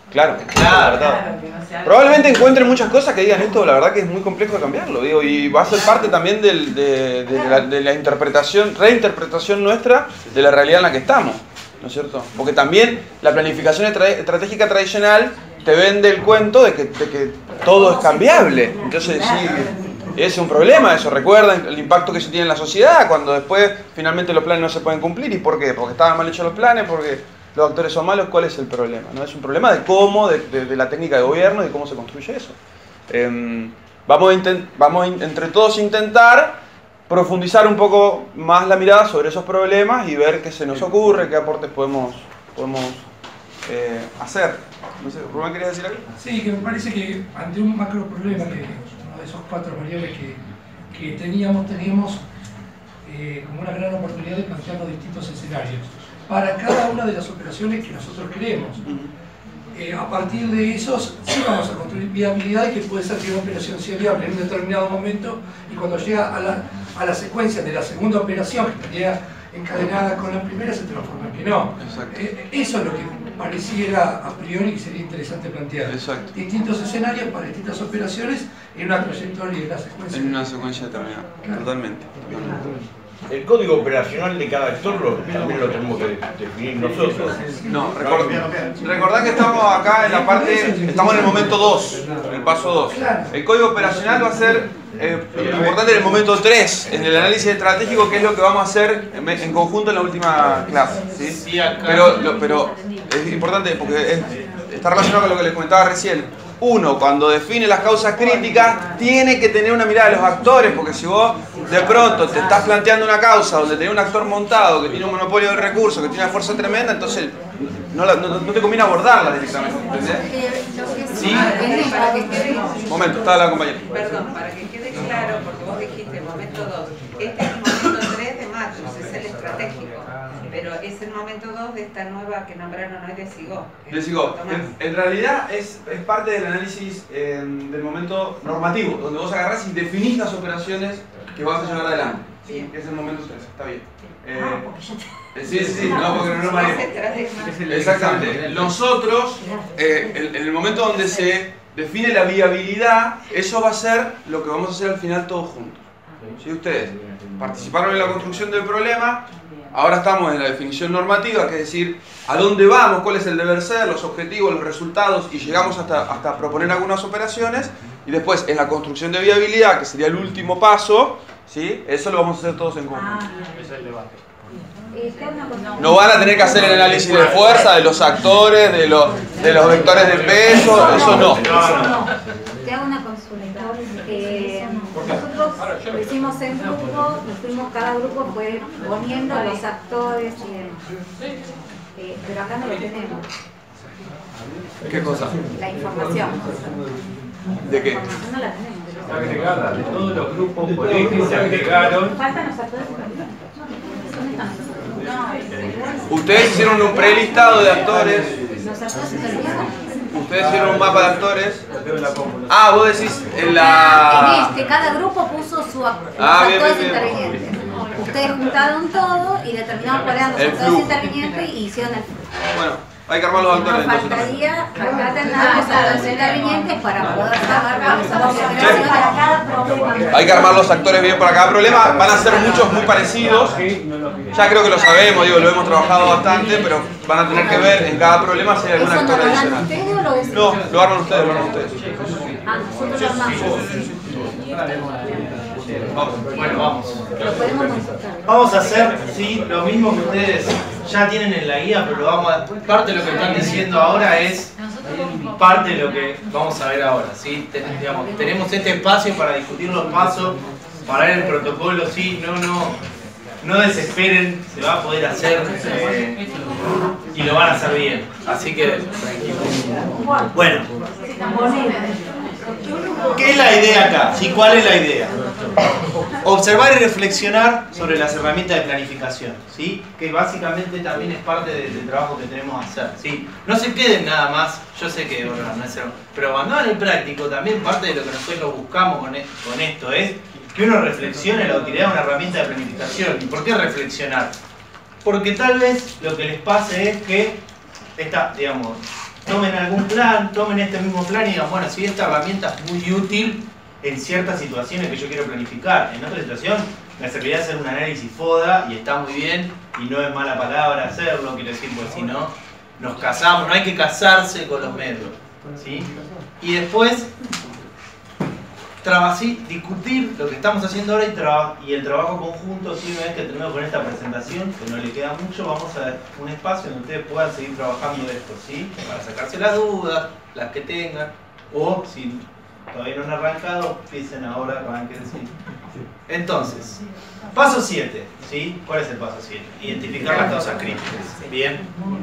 Claro, Claro. probablemente encuentren muchas cosas que digan esto, la verdad que es muy complejo de cambiarlo, digo, y va a ser parte también del, de, de, la, de la interpretación, reinterpretación nuestra de la realidad en la que estamos, ¿no es cierto? Porque también la planificación estra- estratégica tradicional te vende el cuento de que, de que todo es cambiable, entonces sí, es un problema eso. Recuerden el impacto que se tiene en la sociedad cuando después finalmente los planes no se pueden cumplir. ¿Y por qué? Porque estaban mal hechos los planes, porque los actores son malos. ¿Cuál es el problema? ¿No? Es un problema de cómo, de, de, de la técnica de gobierno y de cómo se construye eso. Eh, vamos a intent, vamos a in, entre todos a intentar profundizar un poco más la mirada sobre esos problemas y ver qué se nos ocurre, qué aportes podemos, podemos eh, hacer. No sé, ¿Rubén querías decir algo? Sí, que me parece que ante un macro problema, que uno de esos cuatro variables que, que teníamos, teníamos eh, como una gran oportunidad de plantearnos distintos escenarios para cada una de las operaciones que nosotros queremos. Eh, a partir de esos, sí vamos a construir viabilidad y que puede ser que una operación sea viable en un determinado momento, y cuando llega a la, a la secuencia de la segunda operación, que estaría encadenada con la primera, se transforma en que no. Eh, eso es lo que pareciera a priori que sería interesante plantear. Exacto. Distintos escenarios para distintas operaciones en una trayectoria de la secuencia. En una secuencia determinada, claro. Totalmente. El código operacional de cada actor lo, también lo tenemos que definir nosotros. No, recordad, recordad que estamos acá en la parte, estamos en el momento dos, en el paso dos. El código operacional va a ser eh, importante en el momento tres, en el análisis estratégico, que es lo que vamos a hacer en, en conjunto en la última clase. ¿Sí? Sí, acá. Pero, lo, pero es importante porque es, está relacionado con lo que les comentaba recién. Uno, cuando define las causas críticas, tiene que tener una mirada de los actores, porque si vos de pronto te estás planteando una causa donde tenés un actor montado que tiene un monopolio del recurso, que tiene una fuerza tremenda, entonces no, la, no, no te conviene abordarla directamente, ¿entendés? Sí. Un momento, está la compañera. Perdón, para que quede claro, porque vos dijiste momento dos, este es el momento tres de Matrix, es el estratégico, pero es el momento dos de esta nueva que nombraron hoy de SIGO. De SIGO. En, en realidad es, es parte del análisis eh, del momento normativo, donde vos agarrás y definís las operaciones que vas a llevar adelante. Sí, es el momento tres, está bien. Eh, sí, sí, sí, no, porque no lo manejo. Exactamente. Nosotros, eh, en, en el momento donde se define la viabilidad, eso va a ser lo que vamos a hacer al final todos juntos. ¿Sí? Ustedes participaron en la construcción del problema, ahora estamos en la definición normativa, que es decir, a dónde vamos, cuál es el deber ser, los objetivos, los resultados, y llegamos hasta, hasta proponer algunas operaciones, y después en la construcción de viabilidad, que sería el último paso, ¿sí? Eso lo vamos a hacer todos en conjunto. Ese es el debate. No van a tener que hacer el análisis de fuerza, de los actores, de los, de los vectores de peso, eso no. Te hago una consulta. Eh, nosotros lo hicimos en grupo, nos fuimos, cada grupo fue poniendo los actores y demás. Eh, pero acá no lo tenemos. ¿Qué cosa? La información. ¿De qué? La información no la tenemos. Está agregada de todos los grupos por eje, se agregaron. Faltan los actores también. Ustedes hicieron un prelistado de actores. Los actores se terminaron. Ustedes hicieron un mapa de actores. Ah, vos decís en la... En este, cada grupo puso su act- los Ah, bien, actores bien, bien. intervinientes. Ustedes juntaron todo y determinaron cuáles eran los El actores flujo. intervinientes y hicieron el flujo. Bueno, hay que armar los actores Nos entonces. faltaría acá tener los actores intervinientes para poder saber cuáles son las operaciones. Para cada problema. Hay que armar los actores bien para cada problema. Van a ser muchos muy parecidos. Ya creo que lo sabemos, digo, lo hemos trabajado bastante, pero van a tener que ver en cada problema si hay algún ¿Eso no actor lo dan adicional. ustedes o lo decimos? No, lo arman ustedes, lo arman ustedes. Ah, nosotros lo armamos. Vamos, bueno, vamos. Lo podemos consultar. Vamos a hacer, sí, lo mismo que ustedes ya tienen en la guía, pero lo vamos a, parte de lo que están diciendo ahora es parte de lo que vamos a ver ahora, ¿sí? Ten- digamos, tenemos este espacio para discutir los pasos, para ver el protocolo, sí, no, no, no desesperen, se va a poder hacer eh, y lo van a hacer bien, así que tranquilos. Bueno, ¿qué es la idea acá? ¿Sí? ¿Cuál es la idea? Observar y reflexionar sobre las herramientas de planificación, ¿sí? Que básicamente también es parte de- del trabajo que tenemos que hacer, ¿sí? No se queden nada más, yo sé que bueno, no es el- pero cuando hagan el práctico también parte de lo que nosotros buscamos con, e- con esto es que uno reflexione la utilidad de una herramienta de planificación. ¿Y por qué reflexionar? Porque tal vez lo que les pase es que esta, digamos, tomen algún plan, tomen este mismo plan y digan, bueno, si esta herramienta es muy útil en ciertas situaciones que yo quiero planificar. En otra situación me serviría hacer un análisis FODA y está muy bien y no es mala palabra hacerlo, quiero decir, porque si no nos casamos, no hay que casarse con los métodos, ¿sí? Y después sí, discutir lo que estamos haciendo ahora y, y el trabajo conjunto. ¿Sí? Una vez que termino con esta presentación, que no le queda mucho, vamos a dar un espacio donde ustedes puedan seguir trabajando esto, ¿sí? Para sacarse las dudas, las que tengan, o si todavía no han arrancado, empiecen ahora, arranquen, ¿sí? Entonces, paso siete, ¿sí? ¿Cuál es el paso siete? Identificar las causas críticas. Bien,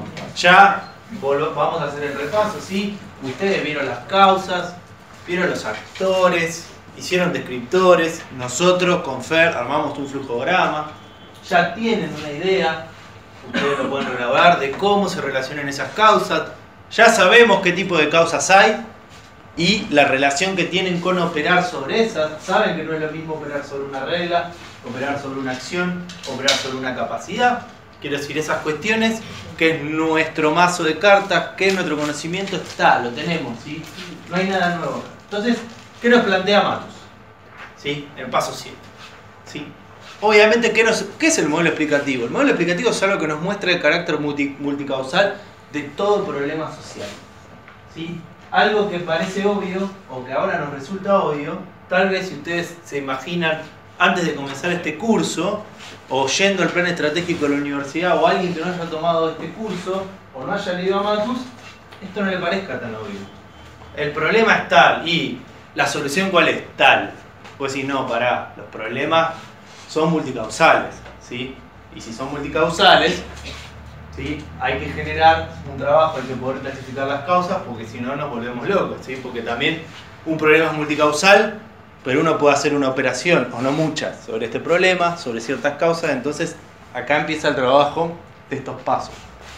ya vamos a hacer el repaso, ¿sí? Ustedes vieron las causas, vieron los actores, hicieron descriptores, nosotros con Fer armamos un flujograma, ya tienen una idea, ustedes lo pueden elaborar, de cómo se relacionan esas causas, ya sabemos qué tipo de causas hay y la relación que tienen con operar sobre esas. Saben que no es lo mismo operar sobre una regla, operar sobre una acción, operar sobre una capacidad. Quiero decir, esas cuestiones, que es nuestro mazo de cartas, que es nuestro conocimiento, está, lo tenemos, ¿sí? No hay nada nuevo. Entonces, ¿qué nos plantea Matus? ¿Sí? En el paso siete. ¿Sí? Obviamente, ¿qué, nos, ¿qué es el modelo explicativo? El modelo explicativo es algo que nos muestra el carácter multi, multicausal de todo problema social. ¿Sí? Algo que parece obvio, o que ahora nos resulta obvio, tal vez si ustedes se imaginan, antes de comenzar este curso, o yendo al plan estratégico de la universidad, o alguien que no haya tomado este curso, o no haya leído a Matus, esto no le parezca tan obvio. El problema es tal, y la solución ¿cuál es? Tal. Pues si no, pará, los problemas son multicausales, ¿sí? Y si son multicausales, ¿sí? Hay que generar un trabajo, hay que poder clasificar las causas, porque si no nos volvemos locos, ¿sí? Porque también un problema es multicausal, pero uno puede hacer una operación, o no muchas, sobre este problema, sobre ciertas causas. Entonces acá empieza el trabajo de estos pasos.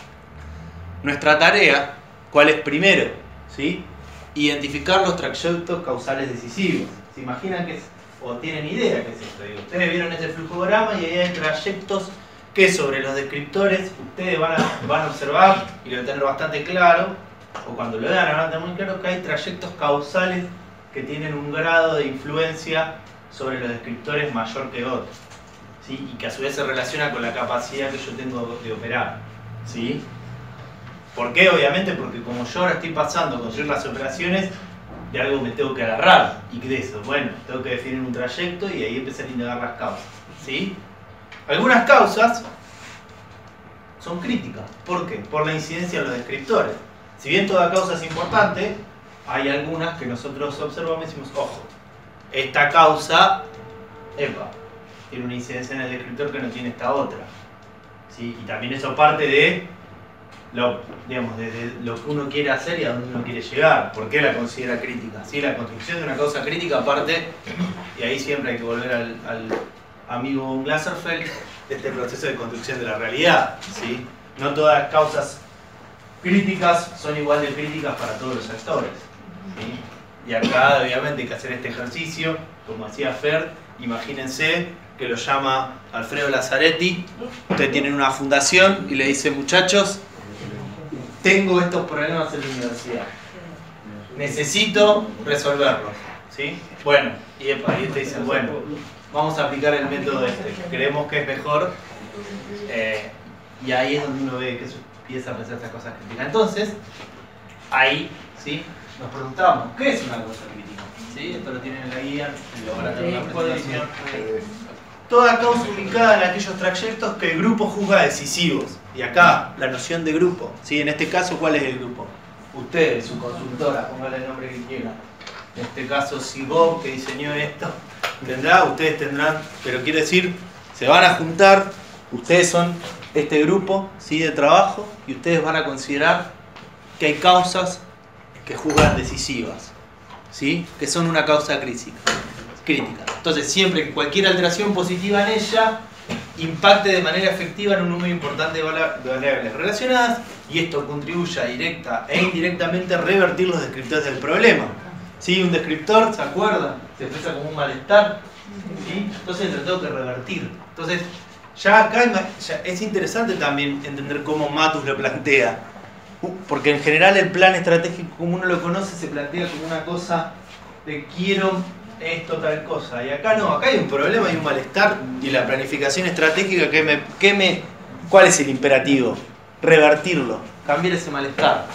Nuestra tarea, ¿cuál es primero? ¿Sí? Identificar los trayectos causales decisivos. ¿Se imaginan qué es? O tienen idea qué es esto? Digo, ustedes vieron ese flujograma y ahí hay trayectos que sobre los descriptores ustedes van a, van a observar y lo van a tener bastante claro, o cuando lo vean van a tener muy claro que hay trayectos causales que tienen un grado de influencia sobre los descriptores mayor que otro, ¿sí? Y que a su vez se relaciona con la capacidad que yo tengo de operar, ¿sí? ¿Por qué? Obviamente porque como yo ahora estoy pasando a construir las operaciones, de algo me tengo que agarrar. ¿Y qué de eso? Bueno, tengo que definir un trayecto y ahí empezar a indagar las causas, ¿sí? Algunas causas son críticas. ¿Por qué? Por la incidencia de los descriptores. Si bien toda causa es importante, hay algunas que nosotros observamos y decimos, ojo, esta causa, epa, tiene una incidencia en el descriptor que no tiene esta otra, ¿sí? Y también eso parte de Lo, digamos, desde lo que uno quiere hacer y a dónde uno quiere llegar. ¿Por qué la considera crítica? ¿Sí? La construcción de una causa crítica parte, y ahí siempre hay que volver al, al amigo Glaserfeld, de este proceso de construcción de la realidad, ¿sí? No todas las causas críticas son igual de críticas para todos los actores, ¿sí? Y acá obviamente hay que hacer este ejercicio, como hacía Fer. Imagínense que lo llama Alfredo Lazzaretti, ustedes tienen una fundación y le dice, muchachos, tengo estos problemas en la universidad, necesito resolverlos, ¿sí? Bueno, y, epa, y ustedes dicen, bueno, vamos a aplicar el método este, creemos que es mejor, eh, y ahí es donde uno ve que empieza a pensar estas cosas críticas. Entonces, ahí, ¿sí? Nos preguntamos, ¿qué es una causa crítica? ¿Sí? Esto lo tienen en la guía, y lo van a tener en la presentación. Toda causa ubicada en aquellos trayectos que el grupo juzga decisivos. Y acá, la noción de grupo, ¿sí? En este caso, ¿cuál es el grupo? Ustedes, su consultora, póngale el nombre que quieran. En este caso, si Bob, que diseñó esto, tendrá, ustedes tendrán, pero quiero decir, se van a juntar, ustedes son este grupo, ¿sí? De trabajo, y ustedes van a considerar que hay causas que juzgan decisivas, ¿sí? Que son una causa crítica. crítica. Entonces, siempre que cualquier alteración positiva en ella impacte de manera efectiva en un número importante de variables relacionadas, y esto contribuya directa e indirectamente a revertir los descriptores del problema. ¿Sí? Un descriptor, ¿se acuerdan? Se expresa como un malestar, ¿sí? Entonces lo tengo que revertir. Entonces, ya acá ya es interesante también entender cómo Matus lo plantea. porque en general el plan estratégico como uno lo conoce se plantea como una cosa de quiero esto, tal cosa, y acá no, acá hay un problema y un malestar, y la planificación estratégica, ¿qué me, qué me, ¿cuál es el imperativo? Revertirlo, cambiar ese malestar.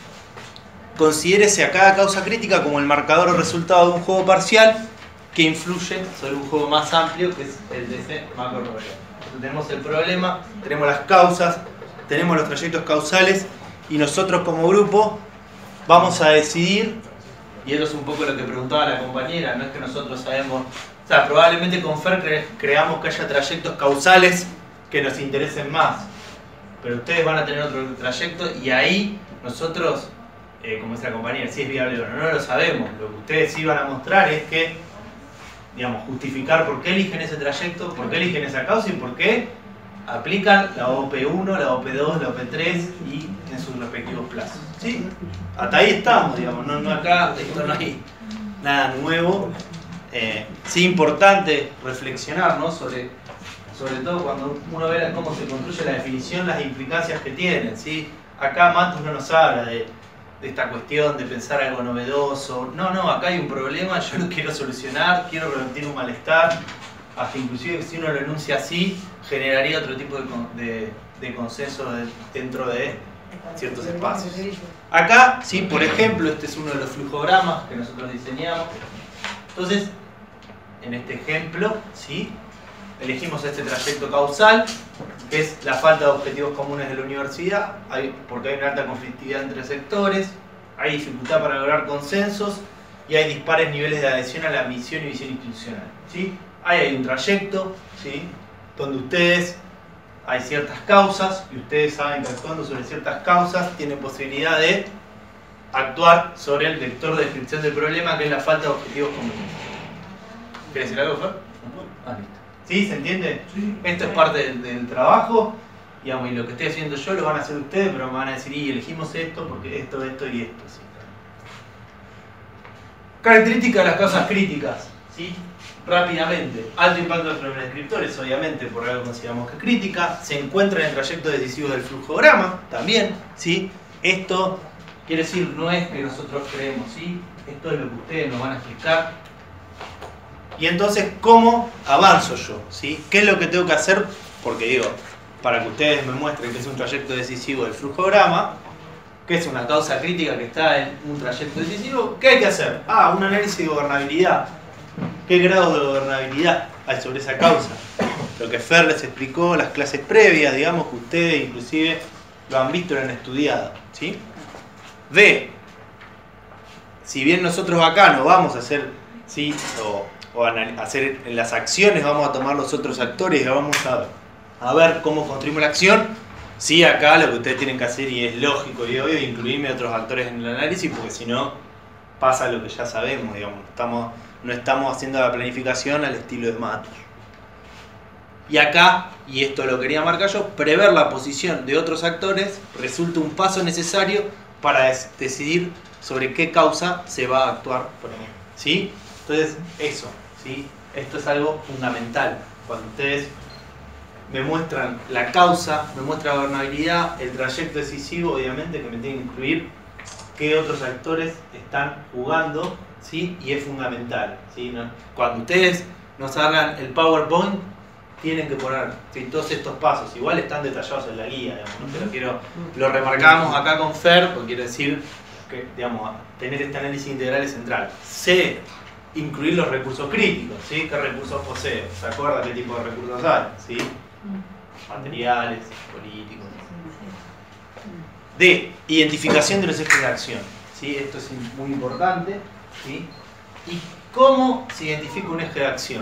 Considérese a cada causa crítica como el marcador o resultado de un juego parcial que influye sobre un juego más amplio, que es el de ese macro problema. Entonces tenemos el problema, tenemos las causas, tenemos los trayectos causales, y nosotros como grupo vamos a decidir, y eso es un poco lo que preguntaba la compañera, no es que nosotros sabemos, o sea, probablemente con Fer cre creamos que haya trayectos causales que nos interesen más, pero ustedes van a tener otro trayecto, y ahí nosotros, eh, como dice la compañera, si es viable o no, no lo sabemos. Lo que ustedes sí van a mostrar es que, digamos, justificar por qué eligen ese trayecto, por qué eligen esa causa y por qué aplican la O P uno, la O P dos, la O P tres y en sus respectivos plazos. ¿Sí? Hasta ahí estamos, digamos, no, no acá, esto no hay nada nuevo. Eh, sí, importante reflexionar, ¿no? sobre, sobre todo cuando uno ve cómo se construye la definición, las implicancias que tienen. ¿Sí? Acá Matus no nos habla de, de esta cuestión de pensar algo novedoso. No, no, acá hay un problema, yo lo quiero solucionar, quiero revertir un malestar. Hasta inclusive si uno lo enuncia así, generaría otro tipo de, de, de consenso de, dentro de ciertos espacios. Acá, sí, por ejemplo, este es uno de los flujogramas que nosotros diseñamos. Entonces, en este ejemplo, ¿sí? Elegimos este trayecto causal, que es la falta de objetivos comunes de la universidad, hay, porque hay una alta conflictividad entre sectores, hay dificultad para lograr consensos y hay dispares niveles de adhesión a la misión y visión institucional. ¿Sí? Ahí hay un trayecto, ¿sí? Donde ustedes, hay ciertas causas, y ustedes saben que actuando sobre ciertas causas tienen posibilidad de actuar sobre el vector de descripción del problema, que es la falta de objetivos comunes. ¿Quieres decir algo, Fer? Ah, listo. ¿Sí? ¿Se entiende? Sí. Esto es parte del, del trabajo, digamos, y lo que estoy haciendo yo lo van a hacer ustedes, pero me van a decir, y elegimos esto porque esto, esto y esto. ¿Sí? Características de las causas críticas, ¿sí? Rápidamente, alto impacto de los descriptores, obviamente, por algo consideramos que crítica, se encuentra en el trayecto decisivo del flujograma, también, ¿sí? Esto quiere decir, no es que nosotros creemos, ¿sí? Esto es lo que ustedes nos van a explicar. Y entonces, ¿cómo avanzo yo? ¿Sí? ¿Qué es lo que tengo que hacer? Porque digo, para que ustedes me muestren que es un trayecto decisivo del flujograma, que es una causa crítica que está en un trayecto decisivo, ¿qué hay que hacer? Ah, un análisis de gobernabilidad. ¿Qué grados de gobernabilidad hay sobre esa causa? Lo que Fer les explicó, las clases previas, digamos que ustedes inclusive lo han visto y lo han estudiado. ¿Sí? D. Si bien nosotros acá no vamos a hacer, ¿sí? o, o a hacer en las acciones, vamos a tomar los otros actores y vamos a, a ver cómo construimos la acción, sí, acá lo que ustedes tienen que hacer, y es lógico y obvio, incluirme a otros actores en el análisis, porque si no pasa lo que ya sabemos, digamos, estamos... no estamos haciendo la planificación al estilo de Matus. Y acá, y esto lo quería marcar yo, prever la posición de otros actores resulta un paso necesario para decidir sobre qué causa se va a actuar por ejemplo. ¿Sí? Entonces, eso, ¿sí? Esto es algo fundamental. Cuando ustedes me muestran la causa, me muestran la gobernabilidad, el trayecto decisivo, obviamente que me tienen que incluir qué otros actores están jugando, ¿sí? Y es fundamental, ¿sí? ¿No? Cuando ustedes nos hagan el PowerPoint, tienen que poner, ¿sí? Todos estos pasos. Igual están detallados en la guía, digamos, ¿no? Pero quiero, lo remarcamos acá con Fer, porque quiero decir que, digamos, tener este análisis integral es central. C, incluir los recursos críticos, ¿sí? ¿Qué recursos posee? ¿Se acuerda qué tipo de recursos hay? ¿Sí? Materiales, políticos. D, identificación de los ejes de acción, ¿sí? Esto es muy importante. ¿Sí? ¿Y cómo se identifica un eje de acción?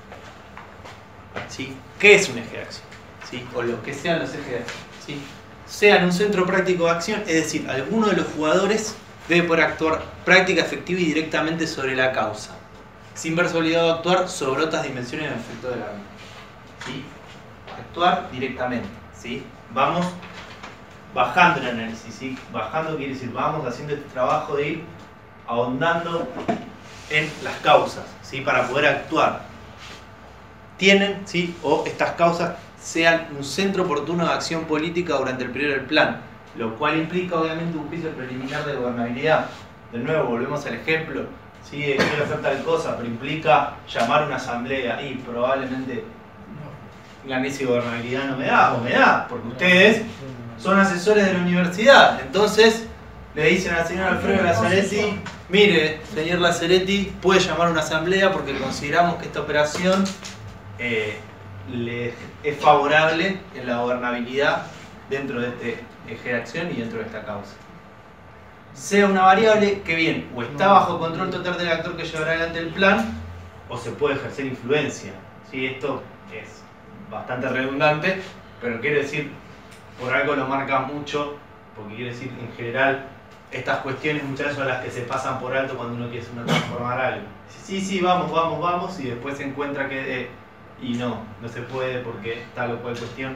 ¿Sí? ¿Qué es un eje de acción? ¿Sí? O lo que sean los ejes de acción. ¿Sí? Sean un centro práctico de acción, es decir, alguno de los jugadores debe poder actuar práctica, efectiva y directamente sobre la causa, sin verse obligado a actuar sobre otras dimensiones del efecto de la misma. ¿Sí? Actuar directamente. ¿Sí? Vamos bajando el análisis. ¿Sí? Bajando quiere decir, vamos haciendo este trabajo de ir ahondando en las causas, ¿sí? Para poder actuar. Tienen, ¿sí? O estas causas sean un centro oportuno de acción política durante el periodo del plan. lo cual implica obviamente un juicio preliminar de gobernabilidad. De nuevo, volvemos al ejemplo, ¿sí? Quiero hacer tal cosa, pero implica llamar a una asamblea y probablemente la N I S y gobernabilidad no me da, o me da, porque ustedes son asesores de la universidad. Entonces le dicen al señor Alfredo Lazzaretti, mire, señor Lazzaretti, puede llamar a una asamblea porque consideramos que esta operación eh, le es favorable en la gobernabilidad dentro de este eje de acción y dentro de esta causa. Sea una variable que bien, o está bajo control total del actor que llevará adelante el plan, o se puede ejercer influencia. ¿Sí? Esto es bastante redundante, pero quiere decir, por algo lo marca mucho, porque quiere decir, en general, estas cuestiones muchas veces son las que se pasan por alto cuando uno quiere uno transformar algo. Sí, sí, vamos, vamos, vamos, y después se encuentra que, eh, y no, no se puede porque tal o cual cuestión.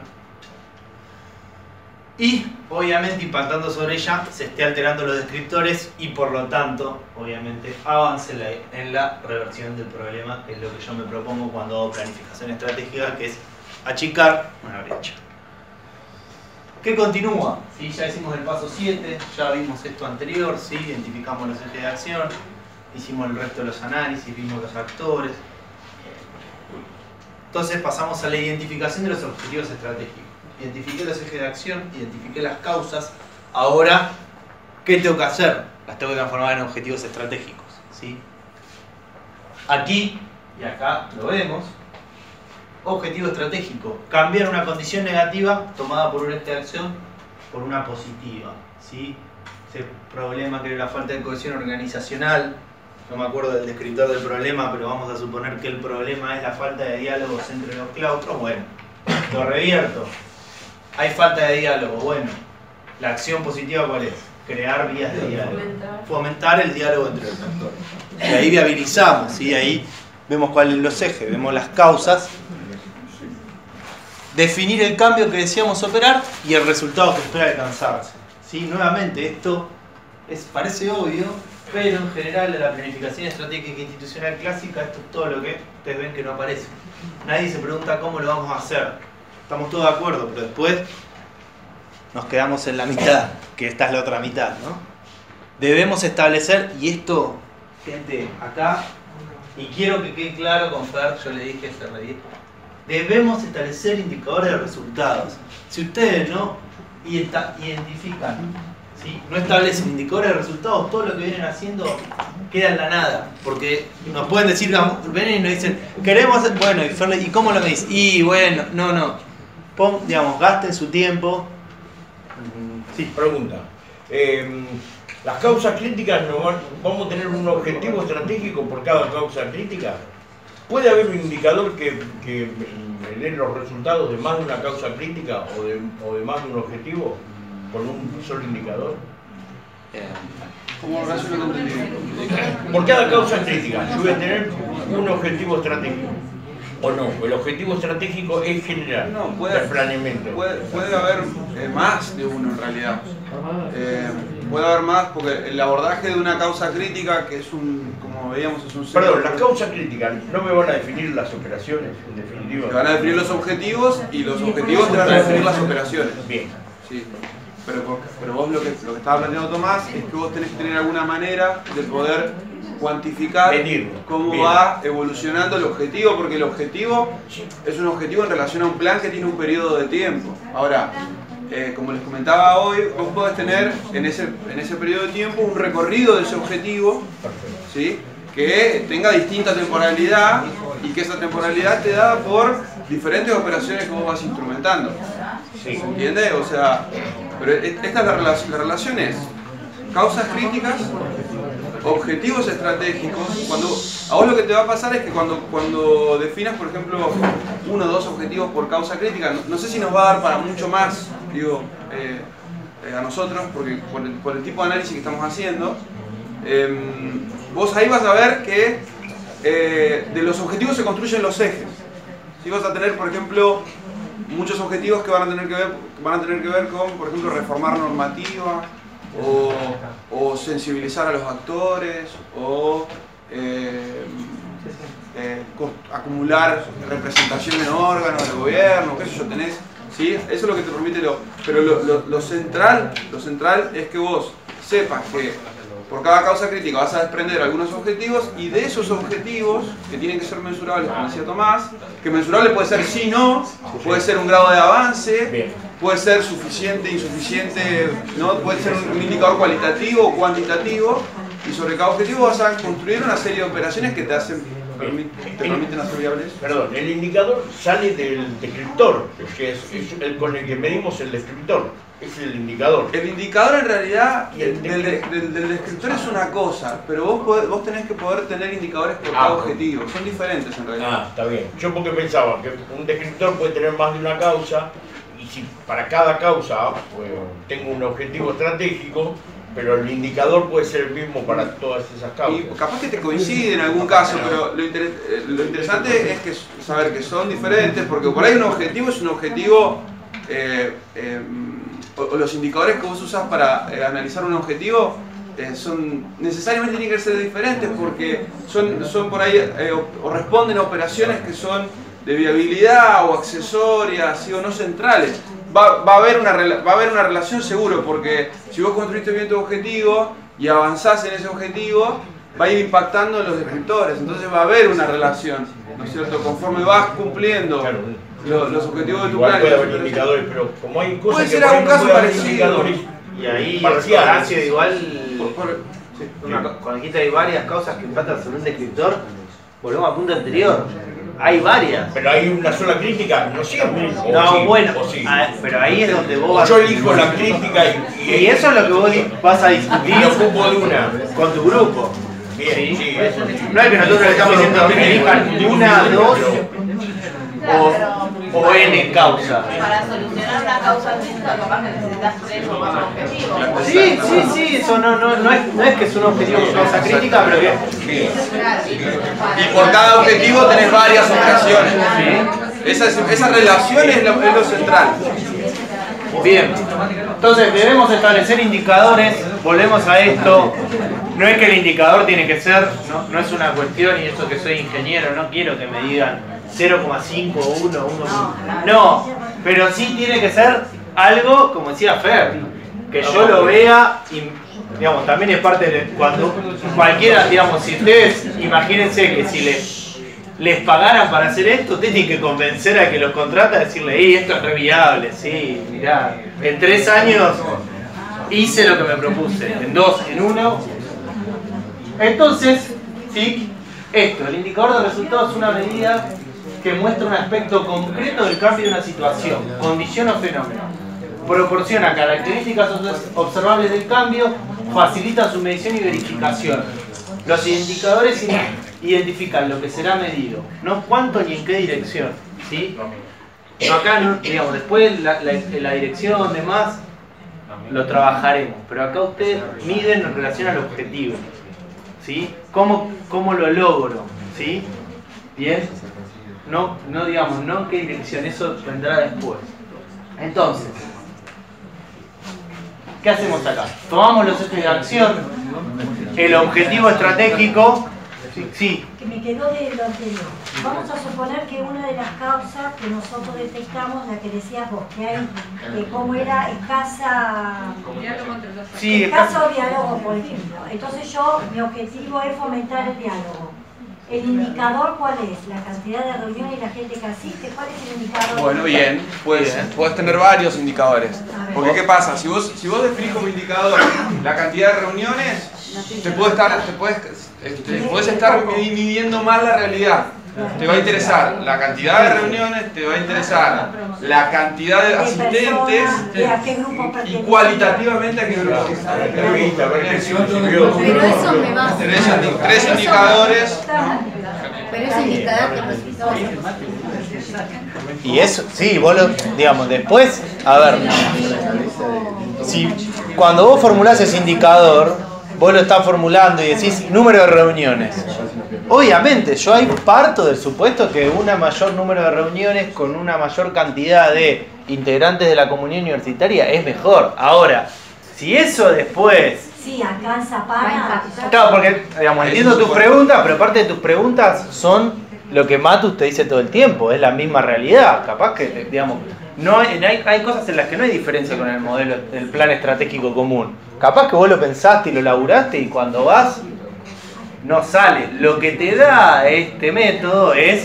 Y, obviamente, impactando sobre ella, se esté alterando los descriptores y, por lo tanto, obviamente, avance la, en la reversión del problema, que es lo que yo me propongo cuando hago planificación estratégica, que es achicar una brecha. ¿Qué continúa? ¿Sí? Ya hicimos el paso siete, ya vimos esto anterior, ¿sí? Identificamos los ejes de acción, hicimos el resto de los análisis, vimos los actores. Entonces pasamos a la identificación de los objetivos estratégicos. Identifiqué los ejes de acción, identifiqué las causas. Ahora, ¿qué tengo que hacer? Las tengo que transformar en objetivos estratégicos, ¿sí? Aquí y acá lo vemos. Objetivo estratégico: cambiar una condición negativa tomada por un eje de acción por una positiva, ¿sí? Ese problema que era la falta de cohesión organizacional, no me acuerdo del descriptor del problema, pero vamos a suponer que el problema es la falta de diálogos entre los claustros. Bueno, lo revierto. Hay falta de diálogo. Bueno, la acción positiva ¿cuál es? Crear vías de diálogo. Fomentar el diálogo entre los actores. Y ahí viabilizamos, ¿sí? Ahí vemos cuáles son los ejes, vemos las causas. Definir el cambio que deseamos operar y el resultado que espera alcanzarse, ¿sí? Nuevamente, esto es, parece obvio, pero en general en la planificación estratégica institucional clásica esto es todo lo que ustedes ven que no aparece. Nadie se pregunta cómo lo vamos a hacer. Estamos todos de acuerdo, pero después nos quedamos en la mitad, que esta es la otra mitad, ¿no? Debemos establecer, y esto, gente, acá, y quiero que quede claro con Fer, yo le dije ese reír, debemos establecer indicadores de resultados. Si ustedes no identifican, ¿sí? No establecen indicadores de resultados, todo lo que vienen haciendo queda en la nada. Porque nos pueden decir, vienen y nos dicen, queremos hacer, bueno, ¿y cómo lo medís? Y bueno, no, no. Pon, digamos, gasten su tiempo. Sí, pregunta. Eh, las causas críticas, ¿no van, vamos a tener un objetivo estratégico por cada causa crítica? ¿Puede haber un indicador que, que me dé los resultados de más de una causa crítica o de, o de más de un objetivo con un solo indicador? ¿Cómo relaciono con el Por cada causa crítica, yo voy a tener un objetivo estratégico. ¿O no? El objetivo estratégico es general, no, puede, del planeamiento. Puede, puede haber eh, más de uno en realidad. Eh, puede haber más porque el abordaje de una causa crítica, que es un, como veíamos, es un... Perdón, las causas críticas no me van a definir las operaciones, en definitiva. Te van a definir los objetivos y los objetivos te van a definir las operaciones. Bien. Sí. Pero, pero vos lo que, lo que estaba planteando Tomás es que vos tenés que tener alguna manera de poder cuantificar Medirlo. cómo Bien. va evolucionando el objetivo, porque el objetivo es un objetivo en relación a un plan que tiene un periodo de tiempo. Ahora, eh, como les comentaba hoy, vos podés tener en ese, en ese periodo de tiempo un recorrido de ese objetivo, ¿sí? Que tenga distinta temporalidad y que esa temporalidad te da por diferentes operaciones que vos vas instrumentando. Sí. ¿Se entiende? O sea, pero esta es la, relación, la relación es causas críticas, objetivos estratégicos. Cuando, a vos lo que te va a pasar es que cuando, cuando definas, por ejemplo, uno o dos objetivos por causa crítica, no, no sé si nos va a dar para mucho más, digo, eh, eh, a nosotros, porque por el, por el tipo de análisis que estamos haciendo, eh, vos ahí vas a ver que eh, de los objetivos se construyen los ejes. Si vas a tener, por ejemplo, muchos objetivos que van a tener que ver, van a tener que ver con, por ejemplo, reformar normativa, o, o sensibilizar a los actores, o eh, eh, acumular representación en órganos de gobierno, qué sé yo, tenés ¿sí? Eso es lo que te permite lo... Pero lo, lo, lo central, lo central es que vos sepas que por cada causa crítica vas a desprender algunos objetivos y de esos objetivos, que tienen que ser mensurables, como decía Tomás, que mensurable puede ser sí, no, puede ser un grado de avance, puede ser suficiente, insuficiente, ¿no? Puede ser un indicador cualitativo o cuantitativo, y sobre cada objetivo vas a construir una serie de operaciones que te hacen te permiten hacer viables. Perdón, el indicador sale del descriptor, que es, es el con el que medimos el descriptor. Es el indicador. El indicador en realidad y el del, del, del descriptor es una cosa, pero vos, podés, vos tenés que poder tener indicadores por cada ah, objetivo. Son diferentes en realidad. Ah, está bien. Yo porque pensaba que un descriptor puede tener más de una causa y si para cada causa pues, tengo un objetivo estratégico, pero el indicador puede ser el mismo para todas esas causas. Y capaz que te coincide en algún caso, pero lo, inter lo interesante es que saber que son diferentes, porque por ahí un objetivo es un objetivo... Eh, eh, o los indicadores que vos usás para eh, analizar un objetivo eh, son necesariamente tienen que ser diferentes porque son, son por ahí eh, o, o responden a operaciones que son de viabilidad o accesorias ¿sí? O no centrales. Va, va, a haber una, va a haber una relación seguro porque si vos construiste bien tu objetivo y avanzás en ese objetivo va a ir impactando en los descriptores, entonces va a haber una relación, ¿no es cierto? Conforme vas cumpliendo claro. Los, los objetivos de tu igual plan. Puede haber indicadores, pero como hay cosas puede que ser algún caso parecido. Y ahí, Horacio, igual, por, por, sí. una, cuando dijiste hay varias causas que impactan sobre un descriptor, volvemos al punto anterior. Hay varias. Pero hay una sola crítica, no siempre. No, sí, bueno, sí. a, pero ahí es donde vos vas. Yo elijo la crítica y, y, y eso es lo que vos vas a discutir y ocupo de una. Con tu grupo. Bien, sí, sí, eso sí. No es que nosotros le estamos diciendo que elijan una, dos o, o N causa. Para solucionar una causa crítica, capaz que necesitas tres o más objetivos. Sí, sí, sí, eso no, no, no, es, no es que es un objetivo con causa crítica, pero que... Y por cada objetivo tenés varias operaciones. ¿Sí? Esa, esa relación es lo, es lo central. Bien, entonces debemos establecer indicadores, volvemos a esto, no es que el indicador tiene que ser, no, no es una cuestión y eso que soy ingeniero, no quiero que me digan cero coma cinco, uno, uno, no, pero sí tiene que ser algo, como decía Fer, que yo lo vea y, digamos, también es parte de cuando cualquiera, digamos, si ustedes, imagínense que si les les pagaran para hacer esto, ustedes tienen que convencer a que los contrata a decirle, hey, esto es re viable, sí, mirá, en tres años hice lo que me propuse, en dos, en uno. Entonces, sí, esto, el indicador de resultados es una medida que muestra un aspecto concreto del cambio de una situación, condición o fenómeno. Proporciona características observables del cambio, facilita su medición y verificación. Los indicadores identifican lo que será medido, no cuánto ni en qué dirección, ¿sí? No acá, no, digamos, después la, la, la dirección, demás, lo trabajaremos, pero acá ustedes miden en relación al objetivo, ¿sí? ¿Cómo, cómo lo logro? ¿Sí? ¿Bien? No, no digamos, no en qué dirección, eso vendrá después. Entonces, ¿qué hacemos acá? Tomamos los ejes de acción, el objetivo estratégico, sí, sí. Que me quedó de lo anterior. Vamos a suponer que una de las causas que nosotros detectamos, la que decías vos, que hay, eh, como era escasa, sí, escaso diálogo, por ejemplo. Entonces yo, mi objetivo es fomentar el diálogo. ¿El indicador cuál es? ¿La cantidad de reuniones y la gente que asiste? ¿Cuál es el indicador? Bueno, bien, puedes, puedes tener varios indicadores. Porque ¿qué pasa? Si vos, si vos definís como indicador la cantidad de reuniones, te puede estar, te puedes, este, puedes estar midiendo mal la realidad. Te va a interesar la cantidad de reuniones, te va a interesar la cantidad de asistentes y cualitativamente a qué grupo están. Pero eso me va a Tenés tres indicadores. Pero ese indicador de resultados. Y eso, sí, vos lo, digamos, después, a ver, si cuando vos formulás ese indicador, vos lo estás formulando y decís número de reuniones. Obviamente, yo ahí parto del supuesto que un mayor número de reuniones con una mayor cantidad de integrantes de la comunidad universitaria es mejor. Ahora, si eso después... Sí, alcanza para... Claro, porque, digamos, entiendo tus preguntas, pero parte de tus preguntas son lo que Matus te dice todo el tiempo, es la misma realidad. Capaz que, digamos, no hay, hay, hay cosas en las que no hay diferencia con el modelo, el plan estratégico común. Capaz que vos lo pensaste y lo laburaste y cuando vas no sale. Lo que te da este método es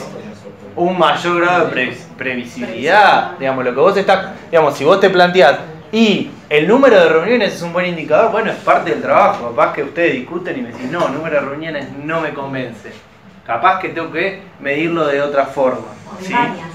un mayor grado de pre previsibilidad. Digamos, lo que vos estás, digamos, si vos te planteás y el número de reuniones es un buen indicador, bueno, es parte del trabajo. Capaz que ustedes discuten y me decís, no, el número de reuniones no me convence. Capaz que tengo que medirlo de otra forma. ¿Sí?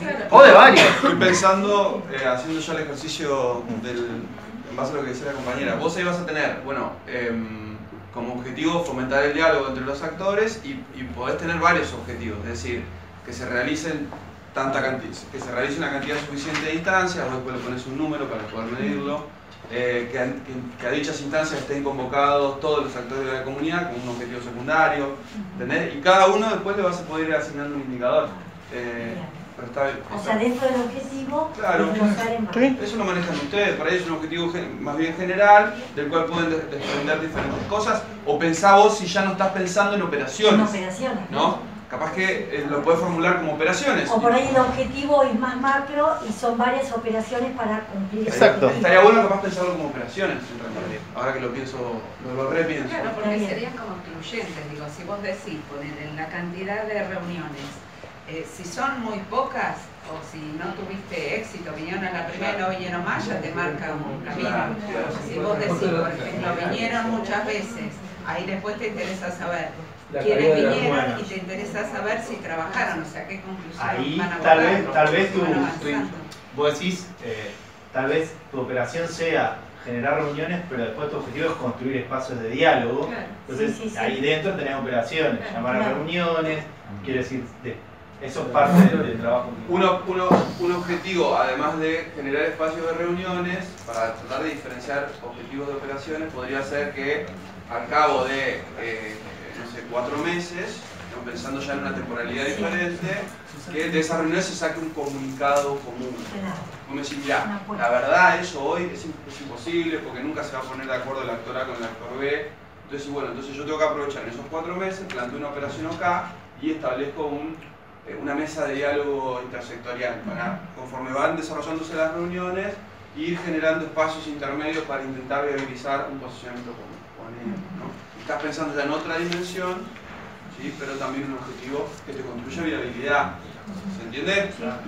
O de varias. Estoy pensando, eh, haciendo ya el ejercicio del, en base a lo que decía la compañera. Vos ahí vas a tener, bueno, eh, como objetivo fomentar el diálogo entre los actores y, y podés tener varios objetivos. Es decir, que se realicen tanta cantidad, que se realice una cantidad suficiente de instancias, vos después le pones un número para poder medirlo, eh, que, a, que, que a dichas instancias estén convocados todos los actores de la comunidad con un objetivo secundario, ¿entendés? Y cada uno después le vas a poder ir asignando un indicador. Eh, pero está, está, o sea, dentro del objetivo, claro, ¿sí? Eso lo manejan ustedes, para ellos es un objetivo más bien general, del cual pueden desprender diferentes cosas, o pensá vos si ya no estás pensando en operaciones. En operaciones, ¿no? Capaz que eh, lo puedes formular como operaciones. O por ahí el objetivo es más macro y son varias operaciones para cumplir. Exacto. Estaría bueno capaz pensarlo como operaciones, en realidad. Ahora que lo pienso, lo, lo repienso. Claro, porque serían como excluyentes, digo, si vos decís, poner en la cantidad de reuniones, eh, si son muy pocas, o si no tuviste éxito, vinieron a la primera y no vinieron más, ya te marca un camino. Claro, claro. Si vos decís, por ejemplo, vinieron muchas veces, ahí después te interesa saber quiénes vinieron y te interesa saber si trabajaron, o sea, qué conclusiones ahí van a tal buscar, vez, tal vez tu, tu, vos decís, eh, tal vez tu operación sea generar reuniones, pero después tu objetivo es construir espacios de diálogo. Claro. Entonces sí, sí, sí. Ahí dentro tenés operaciones, claro, llamar a claro. reuniones, quiere decir, de, eso es parte del, del trabajo. Uno, uno, un objetivo, además de generar espacios de reuniones, para tratar de diferenciar objetivos de operaciones, podría ser que al cabo de eh, no sé, cuatro meses, ¿no? Pensando ya en una temporalidad diferente, que de esas reuniones se saque un comunicado común. Como decir, mira, la verdad eso hoy es, es imposible porque nunca se va a poner de acuerdo el actor A con el actor B. Entonces, bueno, entonces yo tengo que aprovechar en esos cuatro meses, planteo una operación acá y establezco un, eh, una mesa de diálogo intersectorial para, conforme van desarrollándose las reuniones, ir generando espacios intermedios para intentar viabilizar un posicionamiento común. ¿No? Estás pensando ya en otra dimensión, ¿sí? Pero también un objetivo que te construya viabilidad. ¿Se entiende?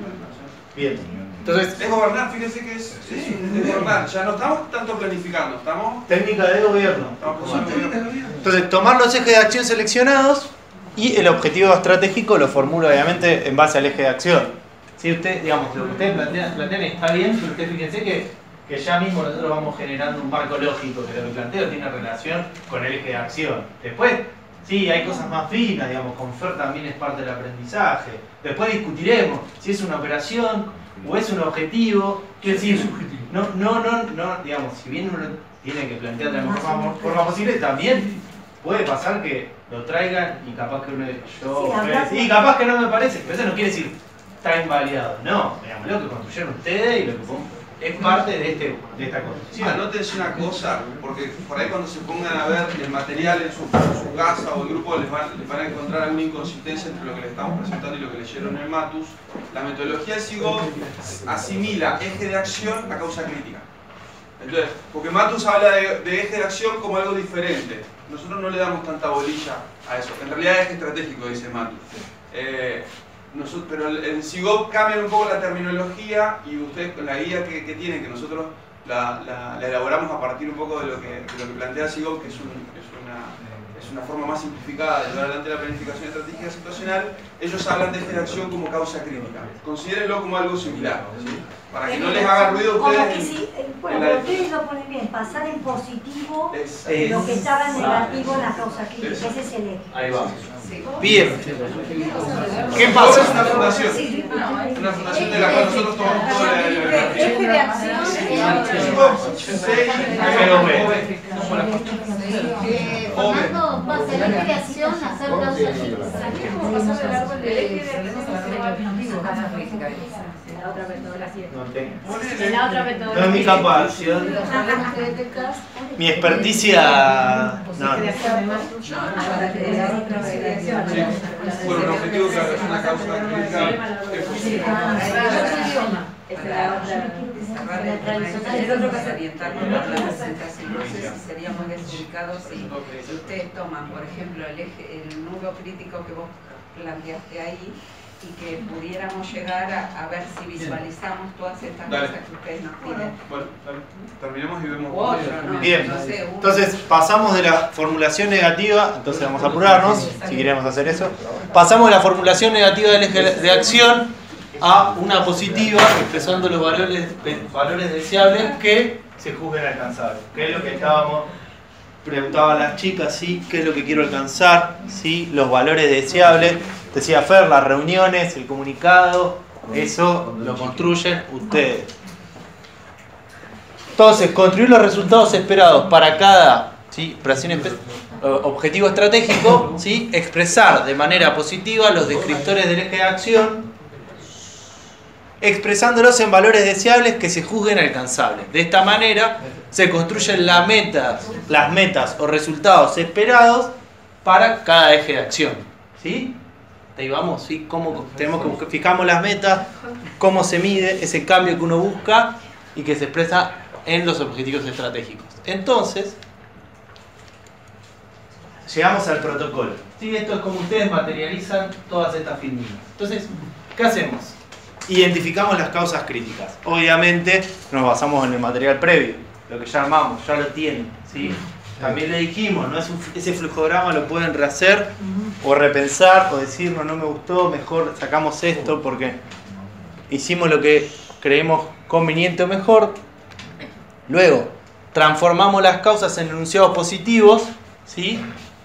Bien. Entonces, es gobernar, fíjense que es, sí, es gobernar. Ya no estamos tanto planificando, estamos... Técnica de gobierno. Estamos técnica de gobierno. Entonces, tomar los ejes de acción seleccionados y el objetivo estratégico lo formulo obviamente en base al eje de acción. Si usted, digamos, lo que ustedes plantean, plantean está bien, pero ustedes fíjense que que ya mismo nosotros vamos generando un marco lógico que lo que planteo tiene relación con el eje de acción. Después, sí, hay cosas más finas, digamos, con Fer también es parte del aprendizaje. Después discutiremos si es una operación o es un objetivo. Quiero decir, no, no, no, no, digamos, si bien uno tiene que plantear de la mejor forma posible, también puede pasar que lo traigan y capaz que uno yo sí, y capaz que no me parece, pero eso no quiere decir está invalidado. No, digamos, lo que construyeron ustedes y lo que es parte de, este, de esta construcción. Anótense una cosa, porque por ahí cuando se pongan a ver el material en su, en su casa o el grupo les van, les van a encontrar alguna inconsistencia entre lo que les estamos presentando y lo que leyeron en el Matus. La metodología de SIGOP asimila eje de acción a causa crítica. Entonces, porque Matus habla de, de eje de acción como algo diferente. Nosotros no le damos tanta bolilla a eso. En realidad es eje estratégico, dice Matus. Eh, Nosotros, pero en SIGOP cambian un poco la terminología y ustedes con la guía que, que tienen, que nosotros la, la, la elaboramos a partir un poco de lo que, de lo que plantea SIGOP, que es, un, es, una, es una forma más simplificada de llevar adelante la planificación estratégica situacional. Ellos hablan de eje de acción como causa crítica. Considérenlo como algo similar, ¿sí? Para que no les haga ruido a ustedes. Como que si, bueno, pero ustedes lo ponen bien, pasar en positivo es, es, lo que estaba en negativo en la causa crítica, ese es el eje. Ahí va. Bien. ¿Qué pasa? Es una fundación. Una fundación de la cual nosotros tomamos toda la eje de acción. Fernando, pasa el eje de acción a hacer causa crítica. ¿Cómo pasar del árbol del eje de acción? La otra metodología. No la otra metodología. No es mi capacidad. Mi experticia. No. Bueno, un objetivo que es una causa crítica. para cerrar el tema de orientarnos por la presentación. No sé si seríamos desubicados si, si ustedes toman, por ejemplo, el, eje, el nudo crítico que vos planteaste ahí, y que pudiéramos llegar a, a ver si visualizamos todas estas Dale. cosas que ustedes nos piden. Bueno, dale. Terminemos y vemos. U otro, ¿no? Bien, No sé, uno. entonces pasamos de la formulación negativa, entonces vamos a apurarnos, si queremos hacer eso. Pasamos de la formulación negativa del eje de acción a una positiva, expresando los valores, valores deseables que se juzguen alcanzables. ¿Qué es lo que estábamos? Preguntaban las chicas, ¿sí? ¿Qué es lo que quiero alcanzar? ¿Sí? Los valores deseables. Decía Fer, las reuniones, el comunicado, eso lo construyen ustedes. Entonces, construir los resultados esperados para cada ¿sí? operación objetivo estratégico, ¿sí? expresar de manera positiva los descriptores del eje de acción, expresándolos en valores deseables que se juzguen alcanzables. De esta manera se construyen las metas, las metas o resultados esperados para cada eje de acción. ¿Sí? Ahí vamos, ¿sí? ¿Cómo tenemos que fijamos las metas? ¿Cómo se mide ese cambio que uno busca y que se expresa en los objetivos estratégicos? Entonces, llegamos al protocolo. ¿Sí? Esto es como ustedes materializan todas estas filminas. Entonces, ¿qué hacemos? Identificamos las causas críticas. Obviamente nos basamos en el material previo, lo que ya armamos, ya lo tienen, ¿sí? También le dijimos, ¿no? Es un, ese flujograma lo pueden rehacer o repensar o decir, no, no me gustó, mejor sacamos esto porque hicimos lo que creemos conveniente o mejor. Luego, transformamos las causas en enunciados positivos, ¿sí?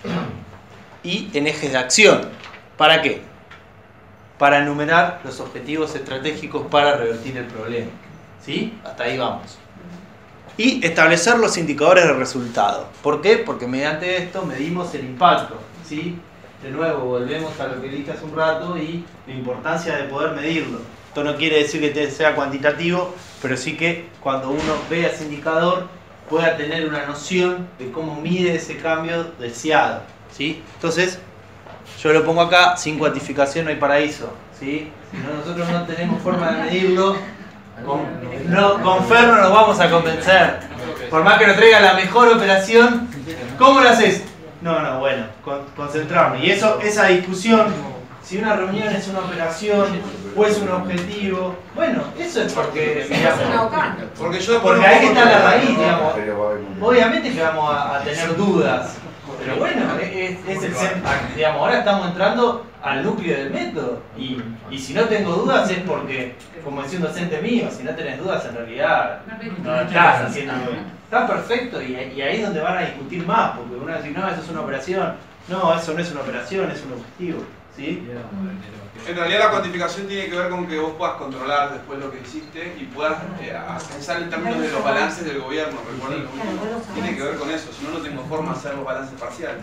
Y en ejes de acción. ¿Para qué? Para enumerar los objetivos estratégicos para revertir el problema. ¿Sí? Hasta ahí vamos. Y establecer los indicadores de resultado. ¿Por qué? Porque mediante esto medimos el impacto. ¿Sí? De nuevo, volvemos a lo que dije hace un rato y la importancia de poder medirlo. Esto no quiere decir que sea cuantitativo, pero sí que cuando uno vea ese indicador pueda tener una noción de cómo mide ese cambio deseado. ¿Sí? Entonces, yo lo pongo acá, sin cuantificación no hay paraíso. ¿Sí? Si no, nosotros no tenemos forma de medirlo, con, no, con Fer no nos vamos a convencer. Por más que nos traiga la mejor operación, ¿cómo lo haces? No, no, bueno, con, concentrarme. Y eso, esa discusión, si una reunión es una operación o es un objetivo, bueno, eso es porque, digamos, porque, yo porque ahí está la raíz, digamos. Obviamente que vamos a, a tener dudas. Pero bueno, es, es el centro, digamos, ahora estamos entrando al núcleo del método y, y si no tengo dudas es porque, como decía un docente mío, si no tenés dudas en realidad no estás haciendo bien. Está perfecto y, y ahí es donde van a discutir más, porque uno va a decir, no, eso es una operación, no, eso no es una operación, es un objetivo. ¿Sí? En realidad la cuantificación tiene que ver con que vos puedas controlar después lo que hiciste y puedas eh, pensar en términos de los balances del gobierno. Recuerden, tiene que ver con eso, si no, no tengo forma de hacer los balances parciales.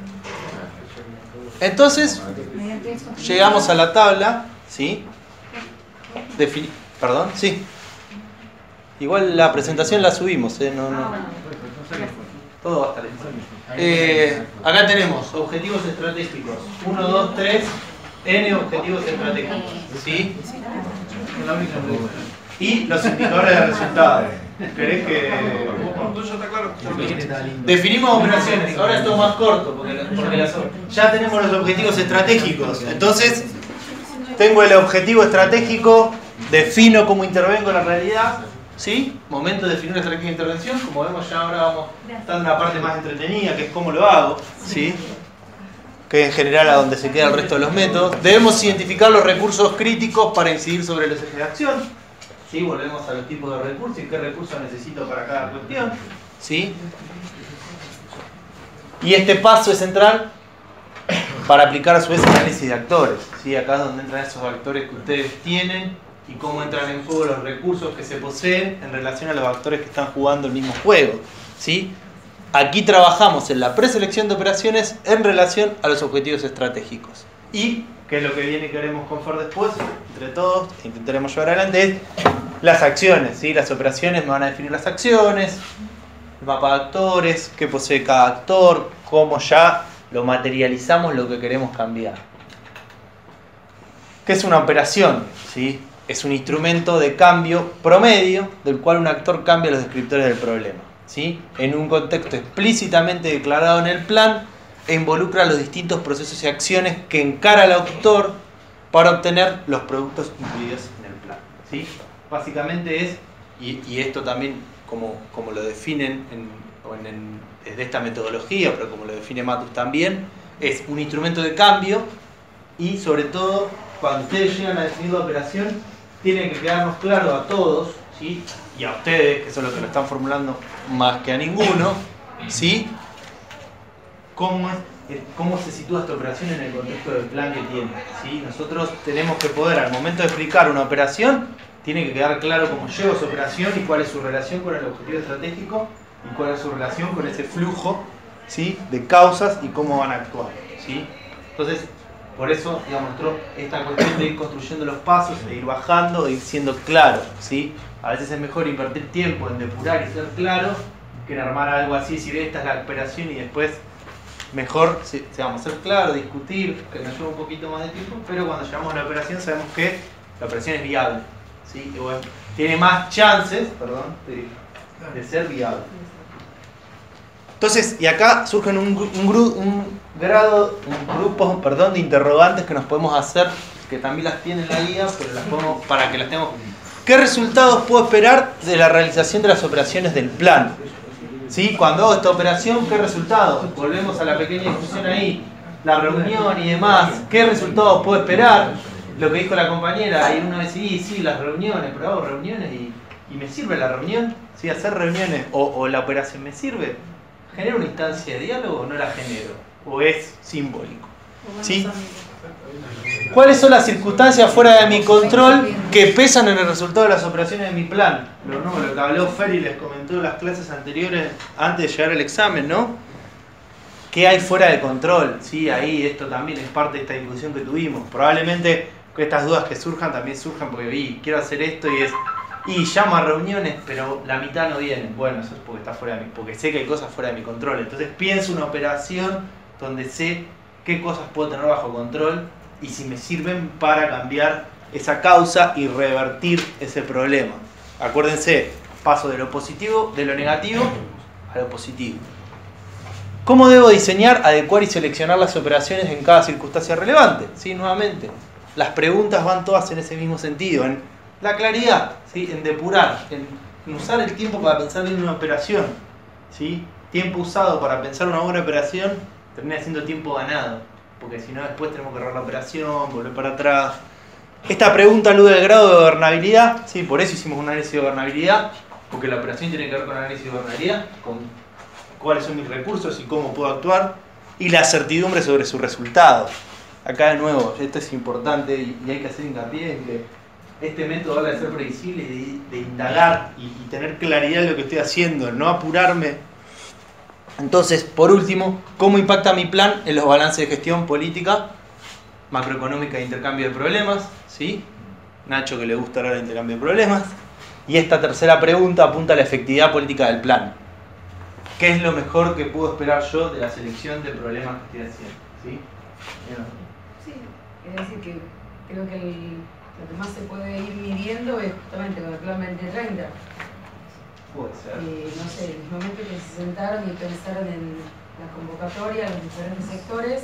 Entonces, llegamos a la tabla, ¿sí? Defini- Perdón, sí. Igual la presentación la subimos, ¿eh? No, no. Todo va a estar ahí. Eh, acá tenemos objetivos estratégicos. uno, dos, tres. N objetivos estratégicos, ¿sí? Y los indicadores de resultados. ¿Querés que...? Definimos operaciones, ahora esto es más corto, porque, porque las, ya tenemos los objetivos estratégicos. Entonces, tengo el objetivo estratégico, defino cómo intervengo en la realidad, ¿sí? Momento de definir la estrategia de intervención, como vemos ya ahora vamos estando en una parte más entretenida, que es cómo lo hago, ¿sí? Que en general a donde se queda el resto de los métodos. Debemos identificar los recursos críticos para incidir sobre los ejes de acción. ¿Sí? Volvemos a los tipos de recursos y qué recursos necesito para cada cuestión. ¿Sí? Y este paso es central para aplicar a su vez análisis de actores. ¿Sí? Acá es donde entran esos actores que ustedes tienen y cómo entran en juego los recursos que se poseen en relación a los actores que están jugando el mismo juego. ¿Sí? Aquí trabajamos en la preselección de operaciones en relación a los objetivos estratégicos. Y, que es lo que viene que haremos con Fer después, entre todos, intentaremos llevar adelante, es las acciones. ¿Sí? Las operaciones me van a definir las acciones, el mapa de actores, qué posee cada actor, cómo ya lo materializamos lo que queremos cambiar. ¿Qué es una operación? ¿Sí? es un instrumento de cambio promedio del cual un actor cambia los descriptores del problema, ¿sí? En un contexto explícitamente declarado en el plan e involucra los distintos procesos y acciones que encara el autor para obtener los productos incluidos en el plan, ¿sí? Básicamente es, y, y esto también como, como lo definen en, en, en, desde esta metodología, pero como lo define Matus también, es un instrumento de cambio y sobre todo cuando ustedes llegan a definir la operación tiene que quedarnos claro a todos, ¿sí? Y a ustedes, que son los que lo están formulando más que a ninguno, ¿sí? Cómo, es, cómo se sitúa esta operación en el contexto del plan que tiene, ¿sí? Nosotros tenemos que poder, al momento de explicar una operación, tiene que quedar claro cómo lleva esa operación y cuál es su relación con el objetivo estratégico y cuál es su relación con ese flujo, ¿sí? De causas y cómo van a actuar, ¿sí? Entonces, por eso, digamos, nosotros, esta cuestión de ir construyendo los pasos, de ir bajando, de ir siendo claro, ¿sí? A veces es mejor invertir tiempo en depurar y ser claro que en armar algo así, si esta es la operación y después mejor, sí, vamos a ser claro, discutir, que nos lleva un poquito más de tiempo, pero cuando llegamos a la operación sabemos que la operación es viable, ¿sí? Que bueno, tiene más chances, perdón, de, de ser viable. Entonces, y acá surgen un, un, un grado, un grupo, perdón, de interrogantes que nos podemos hacer, que también las tiene en la guía, pero las podemos, para que las tengamos. ¿Qué resultados puedo esperar de la realización de las operaciones del plan? ¿Sí? Cuando hago esta operación, ¿qué resultados? Volvemos a la pequeña discusión ahí, la reunión y demás. ¿Qué resultados puedo esperar? Lo que dijo la compañera, y uno dice, sí, sí, las reuniones, pero hago reuniones y, y me sirve la reunión, ¿sí? Hacer reuniones o, o la operación me sirve. ¿Genera una instancia de diálogo o no la genero? ¿O es simbólico? ¿Sí? ¿Cuáles son las circunstancias fuera de mi control que pesan en el resultado de las operaciones de mi plan? Lo, no, lo que habló Fer y les comentó en las clases anteriores antes de llegar al examen, ¿no? ¿Qué hay fuera de control? Sí, ahí esto también es parte de esta discusión que tuvimos. Probablemente estas dudas que surjan también surjan porque vi, quiero hacer esto y es... Y llamo a reuniones, pero la mitad no viene. Bueno, eso es porque está fuera de mi, porque sé que hay cosas fuera de mi control. Entonces pienso una operación donde sé qué cosas puedo tener bajo control y si me sirven para cambiar esa causa y revertir ese problema. Acuérdense, paso de lo positivo, de lo negativo a lo positivo. ¿Cómo debo diseñar, adecuar y seleccionar las operaciones en cada circunstancia relevante? Sí, nuevamente, las preguntas van todas en ese mismo sentido, en la claridad, ¿sí? En depurar, en, en usar el tiempo para pensar en una operación, ¿sí? Tiempo usado para pensar una buena operación termina siendo tiempo ganado, porque si no después tenemos que errar la operación, volver para atrás. Esta pregunta alude al grado de gobernabilidad, ¿sí? Por eso hicimos un análisis de gobernabilidad, porque la operación tiene que ver con análisis de gobernabilidad, con cuáles son mis recursos y cómo puedo actuar, y la certidumbre sobre su resultado. Acá de nuevo, esto es importante y, y hay que hacer hincapié en que este método habla de ser previsible, de, de indagar y, y tener claridad en lo que estoy haciendo, no apurarme. Entonces, por último, ¿cómo impacta mi plan en los balances de gestión política, macroeconómica e intercambio de problemas? ¿Sí? Nacho, que le gusta hablar de intercambio de problemas. Y esta tercera pregunta apunta a la efectividad política del plan. ¿Qué es lo mejor que puedo esperar yo de la selección de problemas que estoy haciendo? ¿Sí? Sí, quiere decir que creo que el... lo que más se puede ir midiendo es justamente con el plan veinte treinta. Puede ser. Eh, no sé, en el momento que se sentaron y pensaron en la convocatoria, los diferentes sectores,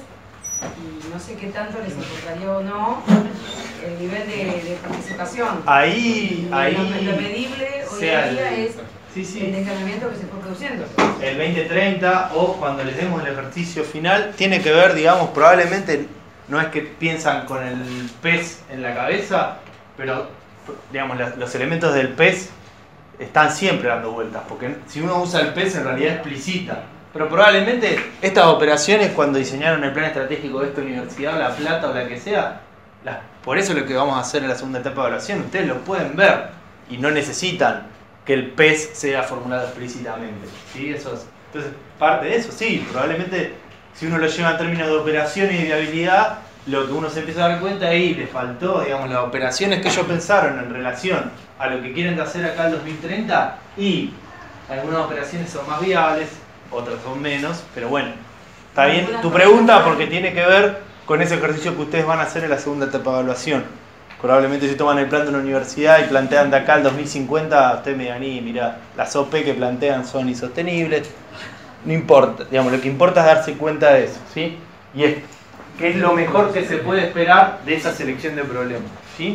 y no sé qué tanto les importaría o no el nivel de, de participación. Ahí, y ahí. Lo, lo medible hoy en día es sí, sí. el descargamiento que se fue produciendo. El veinte treinta o cuando les demos el ejercicio final, tiene que ver, digamos, probablemente. No es que piensan con el pez en la cabeza, pero digamos, los elementos del pez están siempre dando vueltas, porque si uno usa el pez en realidad explicita. Pero probablemente estas operaciones cuando diseñaron el plan estratégico de esta universidad, La Plata o la que sea, las, por eso es lo que vamos a hacer en la segunda etapa de evaluación, ustedes lo pueden ver y no necesitan que el pez sea formulado explícitamente. ¿Sí? Eso es, entonces, parte de eso, sí, probablemente... Si uno lo lleva en términos de operaciones y de viabilidad, lo que uno se empieza a dar cuenta ahí, le faltó, digamos, las operaciones que ellos pensaron en relación a lo que quieren hacer acá en dos mil treinta, y algunas operaciones son más viables, otras son menos, pero bueno, está bien tu pregunta porque tiene que ver con ese ejercicio que ustedes van a hacer en la segunda etapa de evaluación. Probablemente si toman el plan de una universidad y plantean de acá al dos mil cincuenta, ustedes me digan, y mirá, las O P que plantean son insostenibles. No importa, digamos, lo que importa es darse cuenta de eso, ¿sí? Y es que es lo mejor que se puede esperar de esa selección de problemas, ¿sí?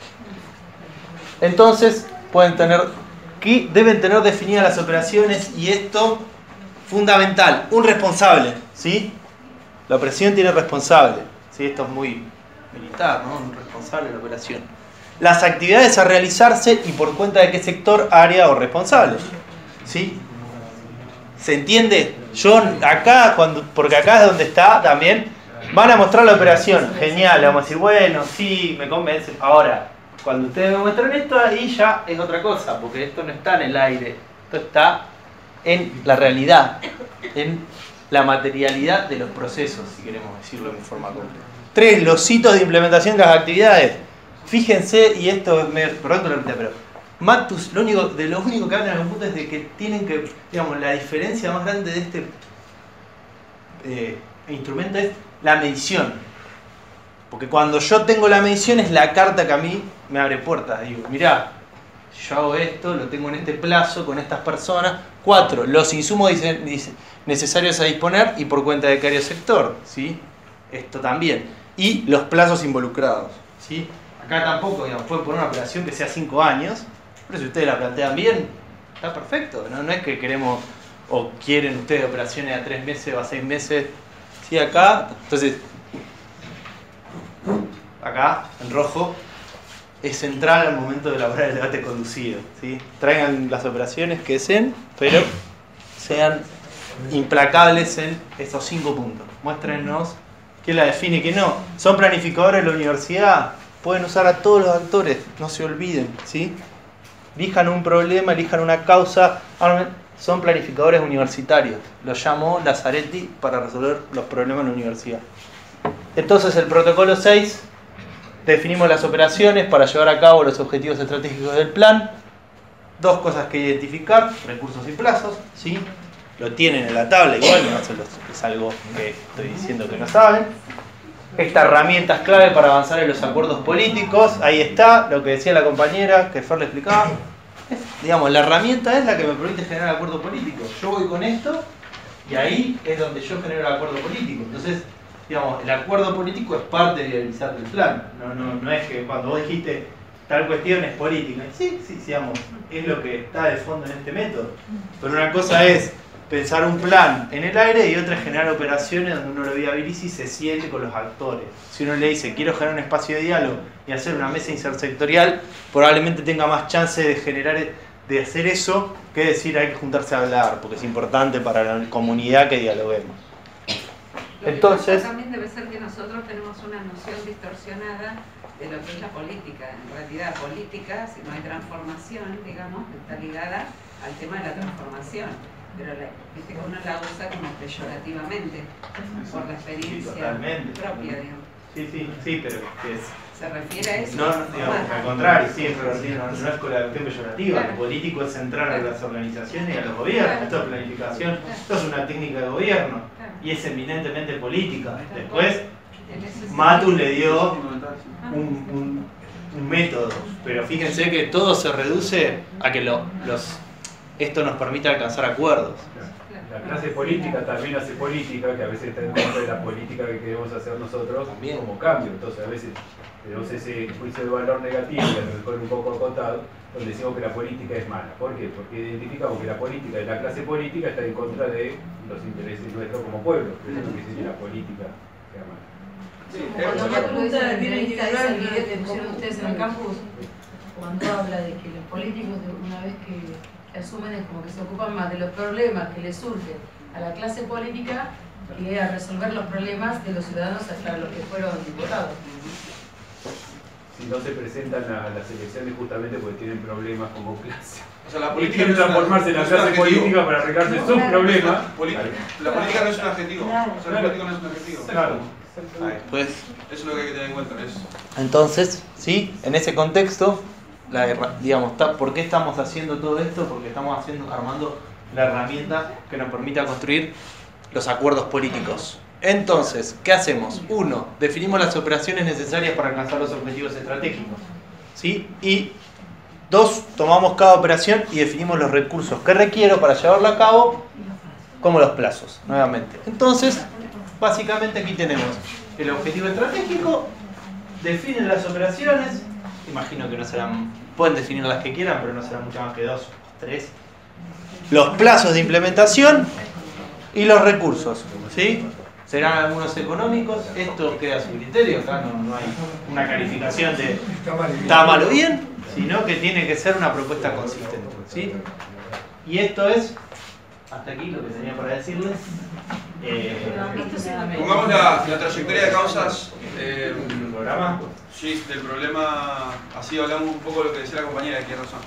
Entonces, pueden tener, que deben tener definidas las operaciones y esto, fundamental, un responsable, ¿sí? La operación tiene responsable, ¿sí? Esto es muy militar, ¿no? Un responsable de la operación. Las actividades a realizarse y por cuenta de qué sector, área o responsable, ¿sí? ¿Se entiende? Yo acá, cuando, porque acá es donde está también, van a mostrar la operación. Genial, vamos a decir, bueno, sí, me convence. Ahora, cuando ustedes me muestran esto, ahí ya es otra cosa, porque esto no está en el aire, esto está en la realidad, en la materialidad de los procesos, si queremos decirlo en forma completa. Tres, los hitos de implementación de las actividades. Fíjense, y esto, me, perdón que lo repita, pero Matus, lo único, de lo único que hablan en algún punto es de que tienen que, digamos, la diferencia más grande de este eh, instrumento es la medición. Porque cuando yo tengo la medición es la carta que a mí me abre puertas. Digo, mirá, yo hago esto, lo tengo en este plazo, con estas personas. Cuatro, los insumos dicen, dicen, necesarios a disponer y por cuenta de qué sector, ¿sí? Esto también. Y los plazos involucrados, ¿sí? Acá tampoco, digamos, pueden poner una operación que sea cinco años, pero si ustedes la plantean bien, está perfecto. No, no es que queremos o quieren ustedes operaciones a tres meses o a seis meses. Sí, acá, entonces, acá, en rojo, es central al momento de elaborar el debate conducido, ¿sí? Traigan las operaciones que deseen, pero sean implacables en estos cinco puntos. Muéstrenos qué la define y qué no. Son planificadores de la universidad, pueden usar a todos los actores, no se olviden, ¿sí? Elijan un problema, elijan una causa. Son planificadores universitarios. Los llamó Lazzaretti para resolver los problemas en la universidad. Entonces, el protocolo seis, definimos las operaciones para llevar a cabo los objetivos estratégicos del plan. Dos cosas que identificar, recursos y plazos, ¿sí? Lo tienen en la tabla, igual no es algo que estoy diciendo que no saben. Esta herramienta es clave para avanzar en los acuerdos políticos. Ahí está, lo que decía la compañera, que Fer le explicaba. Es, digamos, la herramienta es la que me permite generar acuerdo político. Yo voy con esto y ahí es donde yo genero el acuerdo político. Entonces, digamos, el acuerdo político es parte de realizar el plan. No, no, no es que cuando vos dijiste tal cuestión es política. Sí, sí, digamos, es lo que está de fondo en este método. Pero una cosa es pensar un plan en el aire y otra es generar operaciones donde uno lo viabilice y se siente con los actores. Si uno le dice quiero generar un espacio de diálogo y hacer una mesa intersectorial, probablemente tenga más chance de generar, de hacer eso que decir hay que juntarse a hablar, porque es importante para la comunidad que dialoguemos. Entonces, también debe ser que nosotros tenemos una noción distorsionada de lo que es la política. En realidad, política, si no hay transformación, digamos, está ligada al tema de la transformación. Pero la, viste que uno la usa como peyorativamente, por la experiencia sí, propia, digamos. Sí, sí, sí, pero que es... ¿Se refiere a eso? No, digamos, al contrario, sí, es peyorativo, no, no es con la cuestión peyorativa. Claro. Lo político es centrar a las organizaciones y a los gobiernos. Claro. Esto es planificación, claro. Esto es una técnica de gobierno, claro. Y es eminentemente política. Después, Matus le dio un, un, un método, pero fíjense que todo se reduce a que lo, los... esto nos permite alcanzar acuerdos. La clase política también hace política, que a veces está en contra de la política que queremos hacer nosotros también como cambio. Entonces a veces tenemos ese juicio de valor negativo, y a lo mejor un poco acotado, donde decimos que la política es mala. ¿Por qué? Porque identificamos que la política de la clase política está en contra de los intereses nuestros como pueblo. Eso es lo que dice que la política sea mala. Sí, cuando la pregunta de entrevista es el video que pusieron ustedes en el campus, cuando habla de que los políticos, una vez que asumen es como que se ocupan más de los problemas que les surgen a la clase política que a resolver los problemas de los ciudadanos hasta los que fueron diputados. Si no se presentan a las elecciones justamente porque tienen problemas como clase. O sea, la y política quieren no transformarse en la clase política para arreglarse sus problemas. La política no es un adjetivo. O sea, la política no es un adjetivo. Claro. Pues, eso es lo que hay que tener en cuenta. Eso. Entonces, sí, en ese contexto, la, digamos, ¿por qué estamos haciendo todo esto? Porque estamos haciendo, armando la herramienta que nos permita construir los acuerdos políticos, Entonces, ¿qué hacemos? Uno, definimos las operaciones necesarias para alcanzar los objetivos estratégicos. ¿Sí? Y dos, tomamos cada operación y definimos los recursos que requiero para llevarla a cabo, como los plazos, nuevamente. Entonces, básicamente aquí tenemos el objetivo estratégico, definen las operaciones, imagino que no serán, pueden definir las que quieran, pero no serán mucho más que dos, tres. Los plazos de implementación y los recursos, ¿sí? Serán algunos económicos, esto queda a su criterio, acá no, no hay una calificación de está mal o bien, sino que tiene que ser una propuesta consistente, ¿sí? Y esto es, hasta aquí lo que tenía para decirles. Eh, Pongamos la, la trayectoria de causas eh, ¿el programa? Sí, del problema, así hablamos un poco de lo que decía la compañera, que tiene razón.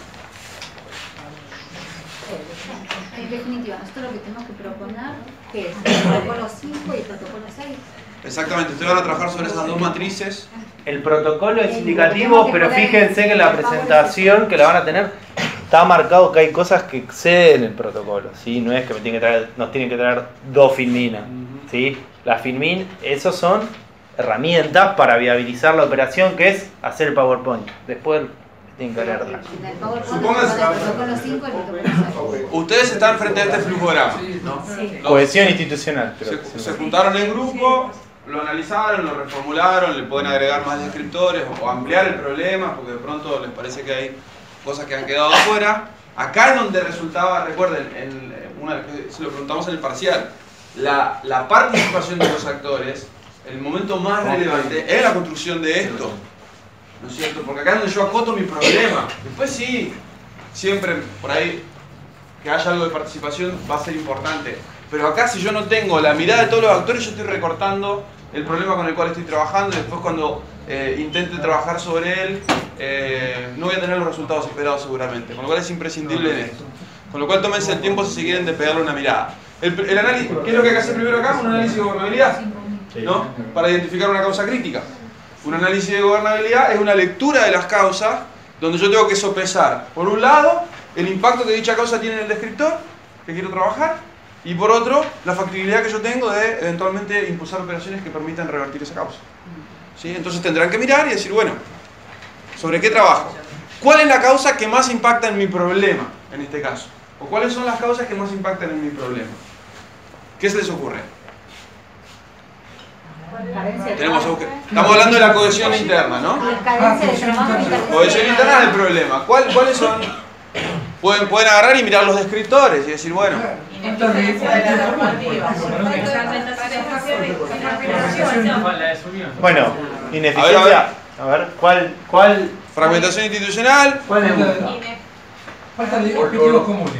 En definitiva, nosotros lo que tenemos que proponer que es el protocolo cinco y el protocolo seis. Exactamente, ustedes van a trabajar sobre esas dos matrices. El protocolo es indicativo, pero fíjense que en la presentación que la van a tener está marcado que hay cosas que exceden el protocolo, ¿sí? No es que me tienen que traer, nos tienen que traer dos Filminas, ¿sí? Las Filmin, esos son herramientas para viabilizar la operación, que es hacer el PowerPoint. Después tienen que leerla. Supónganse, ustedes están frente a este flujograma, ¿no? Sí. Cohesión institucional. Creo se, se juntaron en grupo, lo analizaron, lo reformularon, le pueden agregar más descriptores o ampliar el problema, porque de pronto les parece que hay cosas que han quedado afuera. Acá es donde resultaba, recuerden, en una, se lo preguntamos en el parcial, la, la participación de los actores, el momento más relevante es la construcción de esto. ¿No es cierto? Porque acá es donde yo acoto mi problema. Después sí, siempre por ahí que haya algo de participación va a ser importante. Pero acá si yo no tengo la mirada de todos los actores, yo estoy recortando el problema con el cual estoy trabajando y después cuando eh, intente trabajar sobre él, eh, no voy a tener los resultados esperados seguramente. Con lo cual es imprescindible en esto. Con lo cual tómense el tiempo si quieren de pegarle una mirada. El, el análisis, ¿qué es lo que hay que hacer primero acá? Un análisis de gobernabilidad, ¿no? Para identificar una causa crítica. Un análisis de gobernabilidad es una lectura de las causas donde yo tengo que sopesar, por un lado, el impacto que dicha causa tiene en el descriptor que quiero trabajar y por otro, la factibilidad que yo tengo de eventualmente impulsar operaciones que permitan revertir esa causa. ¿Sí? Entonces tendrán que mirar y decir, bueno, ¿sobre qué trabajo? ¿Cuál es la causa que más impacta en mi problema, en este caso? ¿O cuáles son las causas que más impactan en mi problema? ¿Qué se les ocurre? Tenemos, estamos hablando de la cohesión interna, ¿no? Cohesión interna es el problema. ¿Cuál, ¿Cuáles son? Pueden, pueden agarrar y mirar los descriptores y decir, bueno. Bueno, ineficiencia. A ver, ¿cuál? cuál Fragmentación institucional. ¿Cuál es? Falta de objetivos comunes.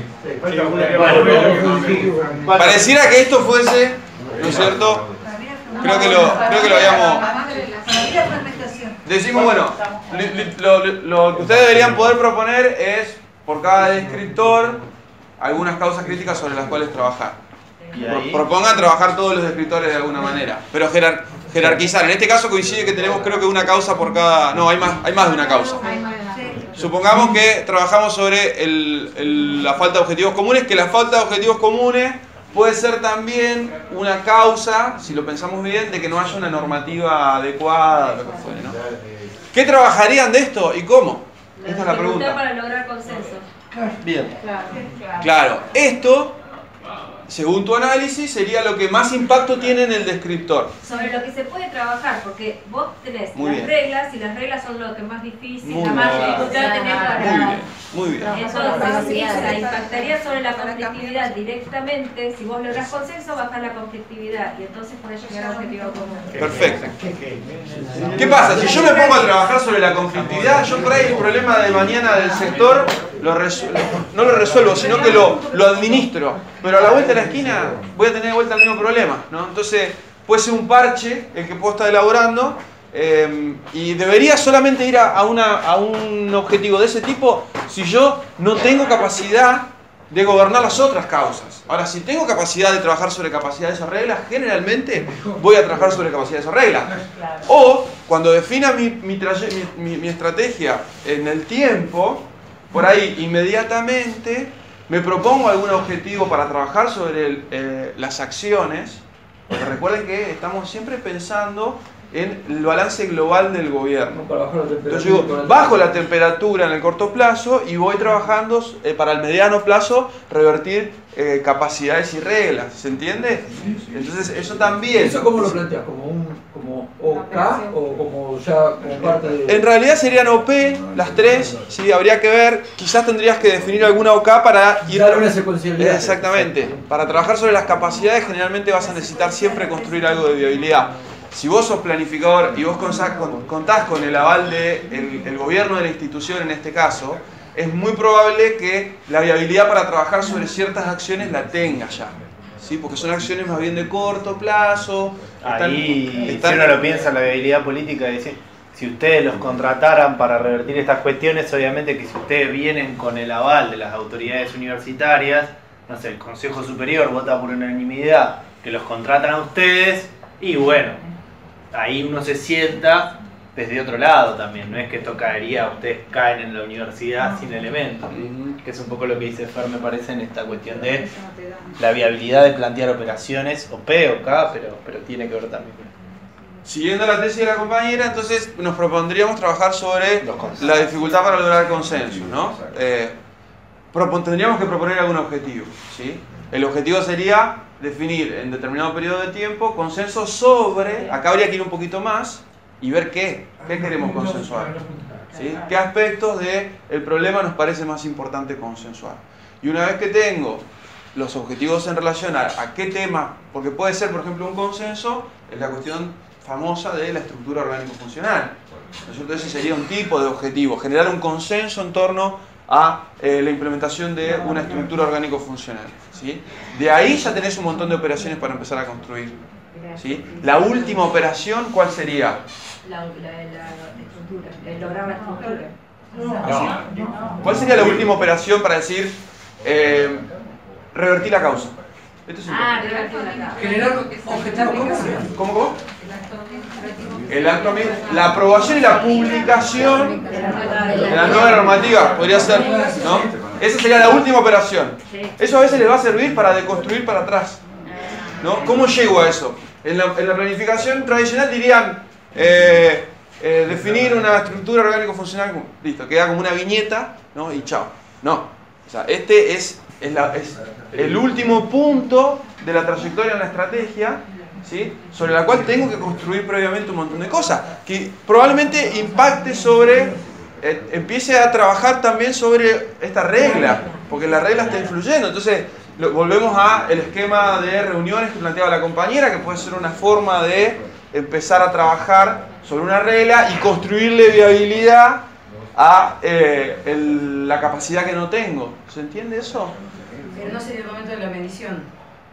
Pareciera que esto fuese, ¿no es cierto? Creo que lo, creo que lo habíamos... Decimos, bueno, lo, lo, lo que ustedes deberían poder proponer es, por cada descriptor, algunas causas críticas sobre las cuales trabajar. Pro, propongan trabajar todos los descriptores de alguna manera, pero jerar, jerarquizar. En este caso coincide que tenemos creo que una causa por cada... No, hay más, hay más de una causa. Supongamos que trabajamos sobre el, el, la falta de objetivos comunes, que la falta de objetivos comunes puede ser también una causa, si lo pensamos bien, de que no haya una normativa adecuada, lo que fuere, ¿no? ¿Qué trabajarían de esto y cómo? Esta es la pregunta. Para lograr consenso. Bien. Claro, esto, según tu análisis, sería lo que más impacto tiene en el descriptor. Sobre lo que se puede trabajar, porque vos tenés Muy las bien. reglas y las reglas son lo que más difícil, Muy la más bien. dificultad tenés para... Muy bien, muy bien. Entonces, esa impactaría sobre la conflictividad directamente. Si vos lográs consenso, bajás la conflictividad y entonces podés llegar a objetivo común. Perfecto. ¿Qué pasa? Si yo me pongo a trabajar sobre la conflictividad, yo por ahí el problema de mañana del sector lo no lo resuelvo, sino que lo, lo administro. Pero a la vuelta de la esquina voy a tener de vuelta el mismo problema, ¿no? Entonces puede ser un parche el que puedo estar elaborando eh, y debería solamente ir a, a, una, a un objetivo de ese tipo si yo no tengo capacidad de gobernar las otras causas. Ahora, si tengo capacidad de trabajar sobre capacidad de esas reglas, generalmente voy a trabajar sobre capacidad de esas reglas. O cuando defina mi, mi, mi, mi, mi estrategia en el tiempo, por ahí inmediatamente me propongo algún objetivo para trabajar sobre el, eh, las acciones Porque recuerden que estamos siempre pensando en el balance global del gobierno. Entonces yo digo, bajo la temperatura en el corto plazo y voy trabajando eh, para el mediano plazo revertir eh, capacidades y reglas, ¿se entiende? Entonces eso también... ¿Eso cómo lo planteas? ¿Como un como O K o como ya como parte de...? En realidad serían O P, las tres, sí, habría que ver, quizás tendrías que definir alguna O K para ir... Dar una secuencialidad. Exactamente, para trabajar sobre las capacidades generalmente vas a necesitar siempre construir algo de viabilidad. Si vos sos planificador y vos contás con el aval del el gobierno de la institución en este caso, es muy probable que la viabilidad para trabajar sobre ciertas acciones la tengas ya. ¿Sí? Porque son acciones más bien de corto plazo. Ahí, están, están... si uno lo piensa, la viabilidad política es decir, si ustedes los contrataran para revertir estas cuestiones, obviamente que si ustedes vienen con el aval de las autoridades universitarias, no sé, el Consejo Superior vota por unanimidad que los contratan a ustedes, y bueno, ahí uno se sienta desde otro lado también, no es que esto caería, ustedes caen en la universidad sin elementos, que es un poco lo que dice Fer, me parece, en esta cuestión de la viabilidad de plantear operaciones, O P o K, pero, pero tiene que ver también con esto. Siguiendo la tesis de la compañera, entonces nos propondríamos trabajar sobre la dificultad para lograr consenso, ¿no? Eh, tendríamos que proponer algún objetivo, ¿sí? El objetivo sería definir en determinado periodo de tiempo consenso sobre, acá habría que ir un poquito más y ver qué, qué queremos consensuar, ¿sí? Qué aspectos del problema nos parece más importante consensuar. Y una vez que tengo los objetivos en relación a, a qué tema, porque puede ser, por ejemplo, un consenso en la cuestión famosa de la estructura orgánico-funcional, ¿no es cierto? Ese sería un tipo de objetivo, generar un consenso en torno a eh, la implementación de una estructura orgánico-funcional, ¿sí? De ahí ya tenés un montón de operaciones para empezar a construir, ¿sí? La última operación, ¿cuál sería? La, la, la estructura, el lograr la estructura. No. ¿Cuál sería la última operación para decir eh, revertir la causa? Esto es ah, revertir la causa. Generar objetivos comunes. ¿Cómo, cómo? El acto, la aprobación y la publicación de la nueva normativa podría ser, ¿no? Esa sería la última operación. Eso a veces les va a servir para deconstruir para atrás, ¿no? ¿Cómo llego a eso? En la, en la planificación tradicional dirían eh, eh, definir una estructura orgánico-funcional, listo, queda como una viñeta, ¿no? Y chao. No, o sea, este es, es, la, es el último punto de la trayectoria en la estrategia, ¿sí? Sobre la cual tengo que construir previamente un montón de cosas, que probablemente impacte sobre, eh, empiece a trabajar también sobre esta regla, porque la regla está influyendo. Entonces lo, volvemos al esquema de reuniones que planteaba la compañera, que puede ser una forma de empezar a trabajar sobre una regla y construirle viabilidad a eh, el, la capacidad que no tengo. ¿Se entiende eso? Pero no sería el momento de la medición.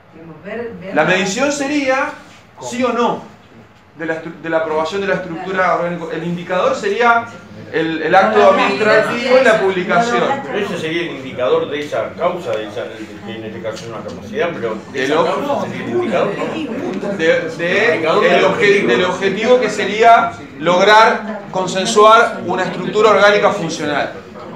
Ver, ver la medición sería sí o no de la, de la aprobación de la estructura orgánica. El indicador sería el, el acto administrativo y la publicación. Pero ese sería el indicador de esa causa, de esa, que en este caso es una capacidad, pero de esa causa sería el indicador, ¿no? De, de, el obje, del objetivo que sería lograr consensuar una estructura orgánica funcional.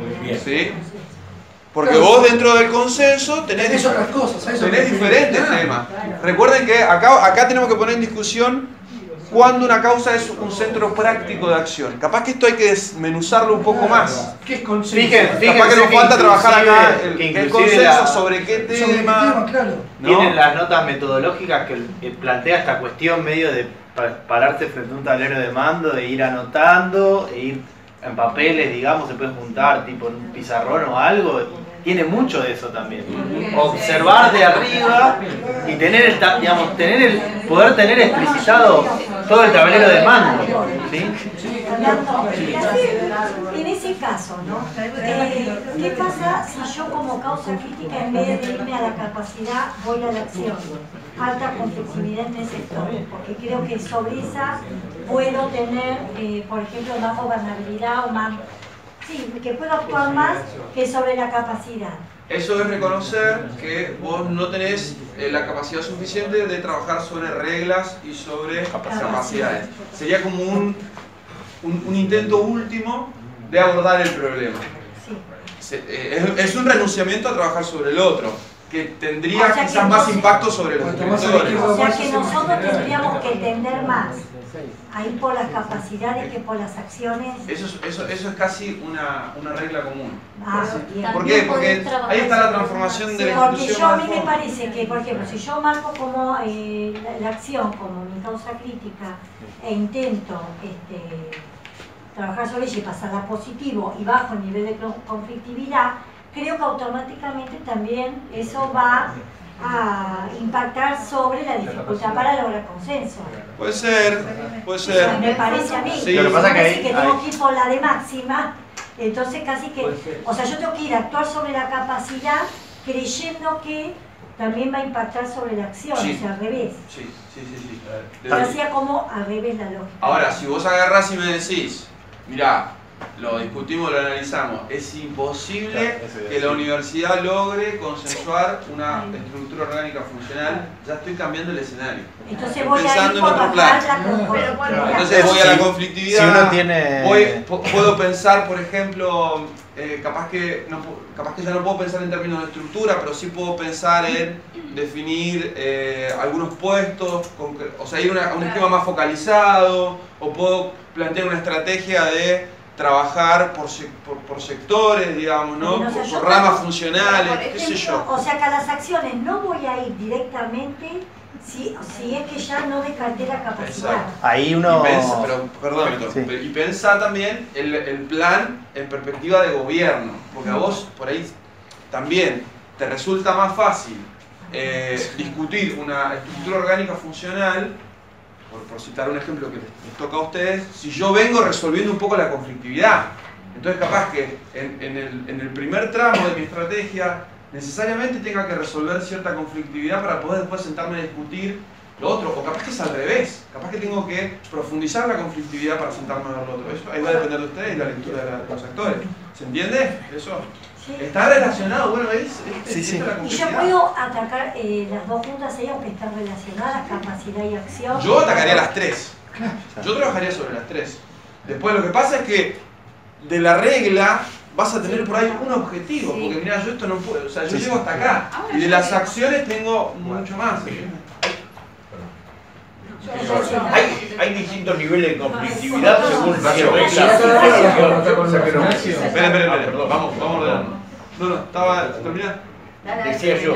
¿Sí? Porque vos dentro del consenso tenés, otras cosas, tenés diferentes temas. Recuerden que acá, acá tenemos que poner en discusión cuándo una causa es un centro práctico de acción. Capaz que esto hay que desmenuzarlo un poco más. ¿Qué es consenso? Fíjense, fíjense Capaz que nos que falta trabajar acá el, que el consenso la, sobre qué tema. Sobre qué tema, claro. ¿No? Tienen las notas metodológicas que, que plantea esta cuestión medio de pararse frente a un tablero de mando, de ir anotando, e ir en papeles, digamos, se puede juntar tipo en un pizarrón o algo. Tiene mucho de eso también. Observar de arriba y tener el, digamos, tener el, poder tener explicitado todo el tablero de mando, ¿sí? En ese caso, ¿no? Eh, ¿Qué pasa si yo como causa crítica, en vez de irme a la capacidad, voy a la acción? Alta conflictividad en el sector, porque creo que sobre esa puedo tener, eh, por ejemplo, más gobernabilidad o más... Sí, que puedo actuar más que sobre la capacidad. Eso es reconocer que vos no tenés eh, la capacidad suficiente de trabajar sobre reglas y sobre capacidades. Sería como un, un, un intento último de abordar el problema. Sí. Se, eh, es, es un renunciamiento a trabajar sobre el otro. que tendría O sea que quizás más entonces- impacto sobre los directores. O sea que nosotros tendríamos que tender más a ir por las capacidades que por las acciones. Eso es, eso, eso es casi una, una regla común. Ah, bien. ¿Por qué? Porque ahí está la transformación de la Porque institución. yo a más mí de me fondo. parece que, por ejemplo, si yo marco como eh, la, la acción como mi causa crítica e intento este, trabajar sobre ella y pasarla positivo y bajo el nivel de conflictividad, creo que automáticamente también eso va a impactar sobre la dificultad para lograr consenso. Puede ser, puede ser. Me parece a mí. Sí. Lo que pasa Me que parece ahí- que tengo ahí- que ir por la de máxima, entonces casi que, o sea, yo tengo que ir a actuar sobre la capacidad creyendo que también va a impactar sobre la acción, Sí. o sea, al revés. Sí, sí, sí, sí. Yo hacía como al revés la lógica. Ahora, si vos agarrás y me decís, mirá, lo discutimos, lo analizamos, es imposible Claro, eso que la universidad logre consensuar una estructura orgánica funcional, ya estoy cambiando el escenario. Entonces Estoy voy a pensando ir en por otro bajar plan. la conflictividad. Entonces voy a la Si- conflictividad. si uno tiene- voy- po- puedo pensar, por ejemplo, eh, capaz, que no, pu- capaz que ya no puedo pensar en términos de estructura, pero sí puedo pensar en definir eh, algunos puestos, concre- o sea, ir una- a un esquema más focalizado, o puedo plantear una estrategia de trabajar por, se- por, por sectores, digamos, ¿no? Bueno, o sea, por, yo por ramas tengo- funcionales, por qué sé ejemplo, yo. O sea que a las acciones no voy a ir directamente si, si es que ya no descarté la capacidad. Exacto. Ahí uno- Y pensa, pero, perdón, Beto, Sí. pero- y pensar también el, el plan en perspectiva de gobierno, porque a vos por ahí también te resulta más fácil eh, discutir una estructura orgánica funcional, por, por citar un ejemplo que les, les toca a ustedes, si yo vengo resolviendo un poco la conflictividad. Entonces capaz que en, en el, en el primer tramo de mi estrategia necesariamente tenga que resolver cierta conflictividad para poder después sentarme a discutir lo otro, o capaz que es al revés, capaz que tengo que profundizar la conflictividad para sentarme a ver lo otro. Eso ahí va a depender de ustedes y la lectura de, la- de los actores. ¿Se entiende? Eso Sí. está relacionado, bueno, es, es, Sí, es sí. la Y yo complejidad. puedo atacar eh, las dos juntas ahí, aunque están relacionadas, capacidad y acción. Yo atacaría las tres. Yo trabajaría sobre las tres. Después lo que pasa es que de la regla vas a tener por ahí un objetivo, porque mira, yo esto no puedo, o sea, yo Sí, llego sí. hasta acá. Y de las acciones tengo mucho más. Hay, hay distintos niveles de conflictividad según qué Nacho, reglas. Espera, espera, espera, vamos, vamos a ordenarnos. No, no, estaba, termina. Decía yo,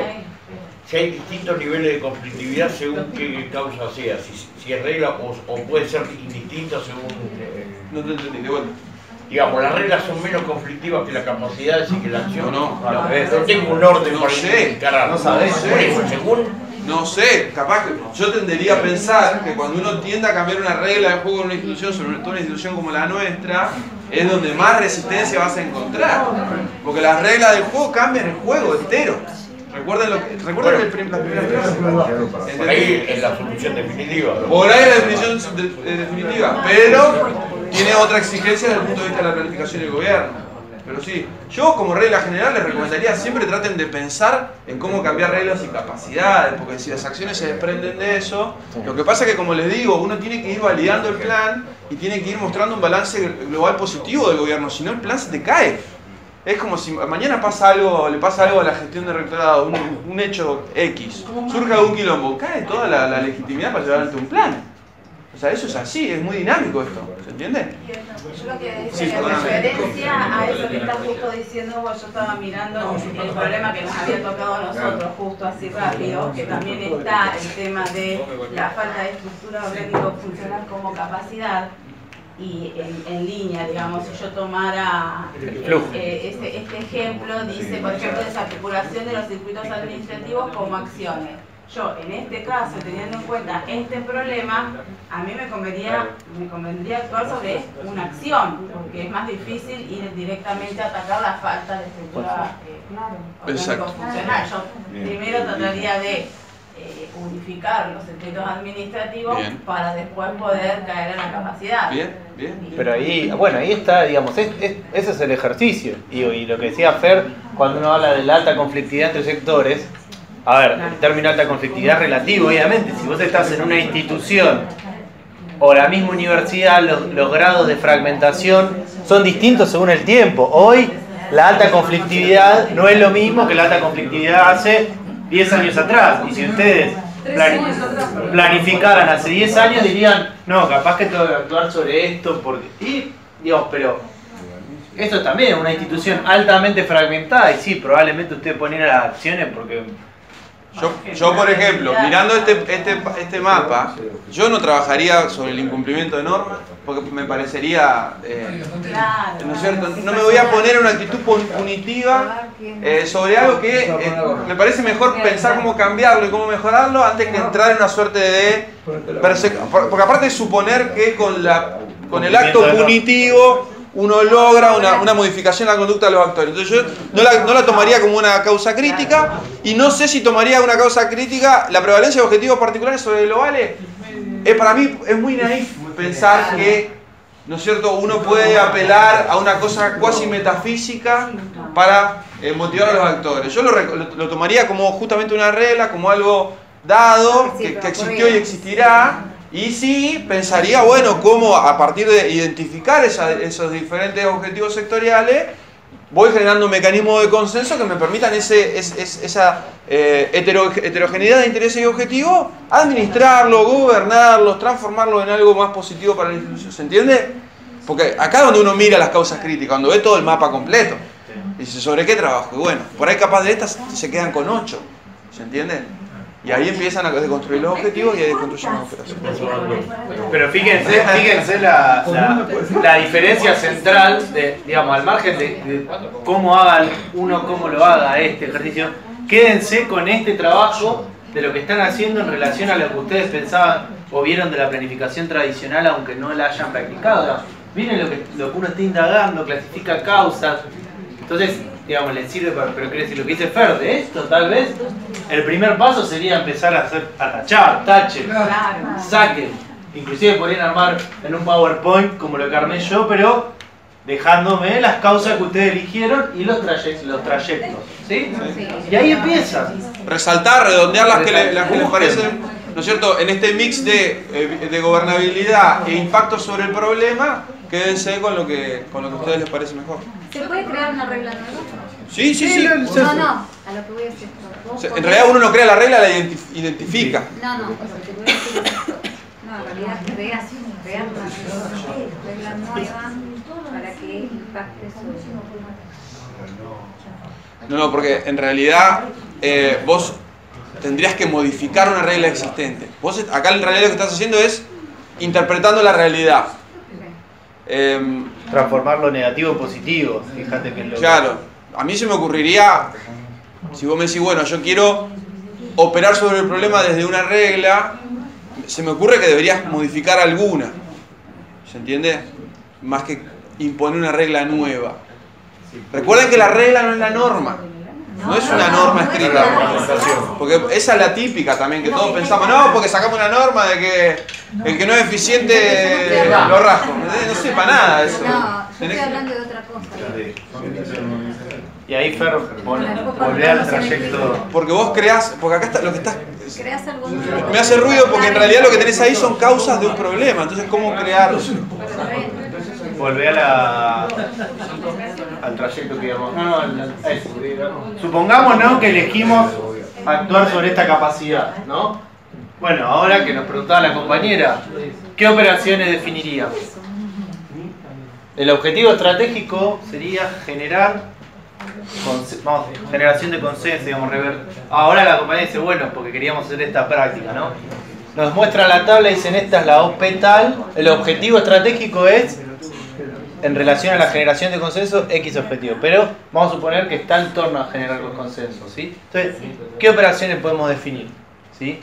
si hay distintos niveles de conflictividad según qué causa sea, si, si es regla o, o puede ser indistinta según... eh, No te entendí, de vuelta. Digamos, las reglas son menos conflictivas que la capacidad y que la acción. No, no. no, no tengo un orden No para sé. encarar. No sabés. Por eso, según... No sé, capaz que yo tendería a pensar que cuando uno tiende a cambiar una regla de juego en una institución, sobre todo una institución como la nuestra, es donde más resistencia vas a encontrar. Porque las reglas del juego cambian el juego entero. Recuerden, lo que, recuerden el prim- las primeras clases. Por ahí es la solución definitiva. ¿no? Por ahí es la definición de- de- definitiva, pero tiene otra exigencia desde el punto de vista de la planificación del gobierno. Pero sí, yo como regla general les recomendaría siempre traten de pensar en cómo cambiar reglas y capacidades, porque si las acciones se desprenden de eso, lo que pasa es que como les digo, uno tiene que ir validando el plan y tiene que ir mostrando un balance global positivo del gobierno, si no el plan se te cae. Es como si mañana pasa algo, le pasa algo a la gestión de rectorado, un, un hecho X, surge algún quilombo, cae toda la, la legitimidad para llevar adelante un plan. O sea, eso es así, es muy dinámico esto, ¿se entiende? Yo lo que decía, Sí, en perdóname. referencia a eso que estás justo diciendo vos, yo estaba mirando el problema que nos había tocado a nosotros justo así rápido, que también está el tema de la falta de estructura orgánico-funcional como capacidad. Y en, en línea, digamos, si yo tomara eh, este, este ejemplo, dice, por ejemplo, desarticulación de los circuitos administrativos como acciones. Yo, en este caso, teniendo en cuenta este problema, a mí me convendría, me convendría actuar sobre una acción, porque es más difícil ir directamente a atacar la falta de estructura eh, orgánico-funcional. Yo primero trataría de eh, unificar los circuitos administrativos Bien. para después poder caer en la capacidad. Bien, bien. Pero ahí, bueno, ahí está, digamos, es- es- ese es el ejercicio. Digo, y lo que decía Fer, cuando uno habla de la alta conflictividad entre sectores, a ver, el término alta conflictividad es relativo, obviamente. Si vos estás en una institución o la misma universidad, los, los grados de fragmentación son distintos según el tiempo. Hoy la alta conflictividad no es lo mismo que la alta conflictividad hace diez años atrás. Y si ustedes plani- planificaran hace diez años, dirían, no, capaz que tengo que actuar sobre esto, porque... Y, digamos, pero esto también es una institución altamente fragmentada, y sí, probablemente ustedes ponen a las acciones porque... Yo, yo, por ejemplo, mirando este, este, este mapa, yo no trabajaría sobre el incumplimiento de normas, porque me parecería, eh, ¿no es cierto? No me voy a poner en una actitud punitiva eh, sobre algo que eh, me parece mejor pensar cómo cambiarlo y cómo mejorarlo antes que entrar en una suerte de persecución. Porque aparte de suponer que con, la, con el acto punitivo uno logra una, una modificación en la conducta de los actores. Entonces yo no la, no la tomaría como una causa crítica, y no sé si tomaría una causa crítica la prevalencia de objetivos particulares sobre globales. Eh, para mí es muy naif pensar que, ¿no es cierto?, uno puede apelar a una cosa cuasi metafísica para eh, motivar a los actores. Yo lo, lo, lo tomaría como justamente una regla, como algo dado, que, que existió y existirá. Y sí, pensaría, bueno, cómo a partir de identificar esa, esos diferentes objetivos sectoriales, voy generando un mecanismo de consenso que me permitan ese, es, es, esa eh, hetero, heterogeneidad de intereses y objetivos, administrarlo, gobernarlos, transformarlos en algo más positivo para la institución. ¿Se entiende? Porque acá es donde uno mira las causas críticas, cuando ve todo el mapa completo. Dice, ¿sobre qué trabajo? Y bueno, por ahí capaz de estas se quedan con ocho. ¿Se entiende? Y ahí empiezan a deconstruir los objetivos y ahí deconstruyen las operaciones. Pero fíjense, fíjense la, la, la diferencia central, de, digamos, al margen de, de cómo hagan uno, cómo lo haga este ejercicio, quédense con este trabajo de lo que están haciendo en relación a lo que ustedes pensaban o vieron de la planificación tradicional, aunque no la hayan practicado. Miren lo que, lo que uno está indagando, clasifica causas. Entonces, digamos, les sirve para, pero quiere decir lo que dice Fer, de esto tal vez, el primer paso sería empezar a hacer, a tachar, tachen, saquen, inclusive podrían armar en un PowerPoint como lo que armé yo, pero dejándome las causas que ustedes eligieron y los trayectos, los trayectos, ¿sí? Sí. Y ahí empieza. Resaltar, redondear las que, le, las que les parecen, ¿no es cierto?, en este mix de, de gobernabilidad e impacto sobre el problema, quédense con lo que, con lo que a ustedes les parece mejor. ¿Se puede crear una regla nueva? Sí, sí, sí. No, no, a lo que voy a decir. O sea, en realidad uno no crea la regla, la identifica. No, no, o sea, te voy a decir esto. No, en realidad creas, crear una regla nueva para que impacte sobre... No, no, porque en realidad eh, vos tendrías que modificar una regla existente. Vos acá en realidad lo que estás haciendo es interpretando la realidad. Eh, Transformar lo negativo en positivo, fíjate que es lo claro, a mí se me ocurriría, si vos me decís, bueno, yo quiero operar sobre el problema desde una regla, se me ocurre que deberías modificar alguna, ¿se entiende? Más que imponer una regla nueva. Recuerden que la regla no es la norma, no es una norma escrita, porque esa es la típica también, que todos pensamos, no, porque sacamos una norma de que el que no es eficiente lo rajo. No sirve para nada eso. No, yo estoy hablando de otra cosa. Y ahí Fer, volvé al trayecto. Porque vos creás, porque acá está lo que estás... Creás algo nuevo. Me hace ruido porque en realidad lo que tenés ahí son causas de un problema, entonces ¿cómo crear? Volvé a la, al trayecto que íbamos. No, no, al, a eso. Supongamos, ¿no?, que elegimos actuar sobre esta capacidad, ¿no? Bueno, ahora que nos preguntaba la compañera, ¿qué operaciones definiríamos? El objetivo estratégico sería generar, vamos, generación de consenso, digamos, rever. Ahora la compañera dice, bueno, porque queríamos hacer esta práctica, ¿no? Nos muestra la tabla y dicen, esta es la O P tal, el objetivo estratégico es, en relación a la generación de consenso, X objetivo. Pero vamos a suponer que está en torno a generar los consensos, ¿sí? Entonces, ¿qué operaciones podemos definir? ¿Sí?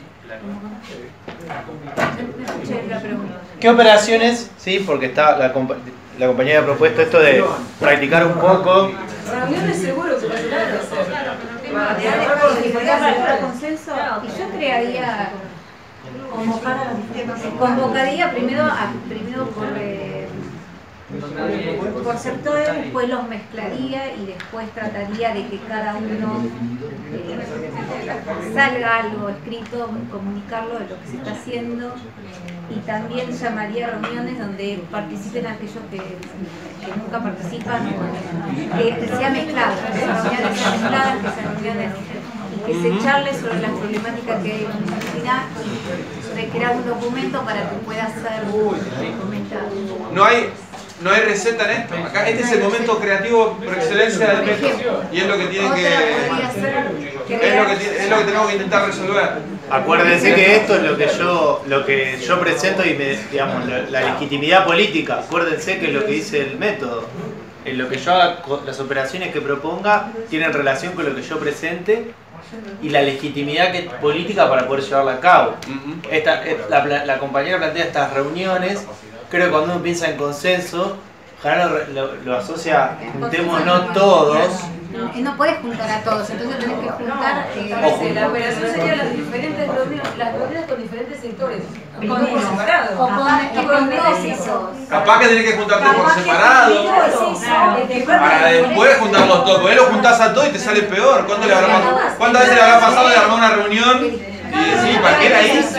¿Qué operaciones? Sí, porque está la, compa la compañera ha propuesto esto de practicar un poco. Reuniones seguro que para consenso. Y yo crearía, convocaría primero, a, primero por, eh, por sectores, después los mezclaría y después trataría de que cada uno eh, salga algo escrito, comunicarlo de lo que se está haciendo, y también llamaría reuniones donde participen aquellos que, que nunca participan, que, que sea mezclado, que sean reuniones sean mezcladas, que sean reuniones, y es Ujú. echarle sobre las problemáticas que hay en la universidad y recrear un documento para que pueda ser comentado. No hay, no hay receta en esto. Acá este es el momento creativo por excelencia del método. Y es lo que tiene que. Es lo que, ti- es lo que tenemos que intentar resolver. Acuérdense que esto es lo que yo, lo que yo presento y me, digamos, la, la legitimidad política. Acuérdense que es lo que dice el método. En lo que yo haga, con las operaciones que proponga tienen relación con lo que yo presente y la legitimidad que, política para poder llevarla a cabo. Esta, eh, la, la compañera plantea estas reuniones. Creo que cuando uno piensa en consenso, ojalá lo, lo, lo asocia, juntémonos todos. No, y no puedes juntar a todos, entonces tenés que juntar. Eh, Entonces, la operación sería las diferentes reuniones, las reuniones con diferentes sectores. Con Con eso. separados. O con, o con todos esos. Capaz que tenés que juntarte por separado. Para después juntarlos todos. Porque ahí los juntás a todos y te sale peor. ¿Cuánto le habrá pasado? ¿Cuántas veces le habrá pasado de armar una reunión y decir, ¿para qué era irse?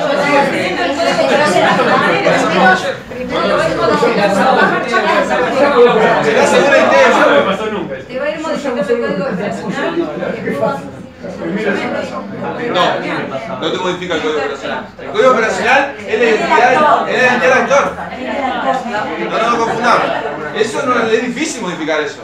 Será seguro el tema. No me pasó nunca. Te va a ir modificando el código operacional. No, no te modifica el código operacional. El código operacional es la identidad, es la identidad del actor. No nos confundamos. Eso no es difícil modificar eso.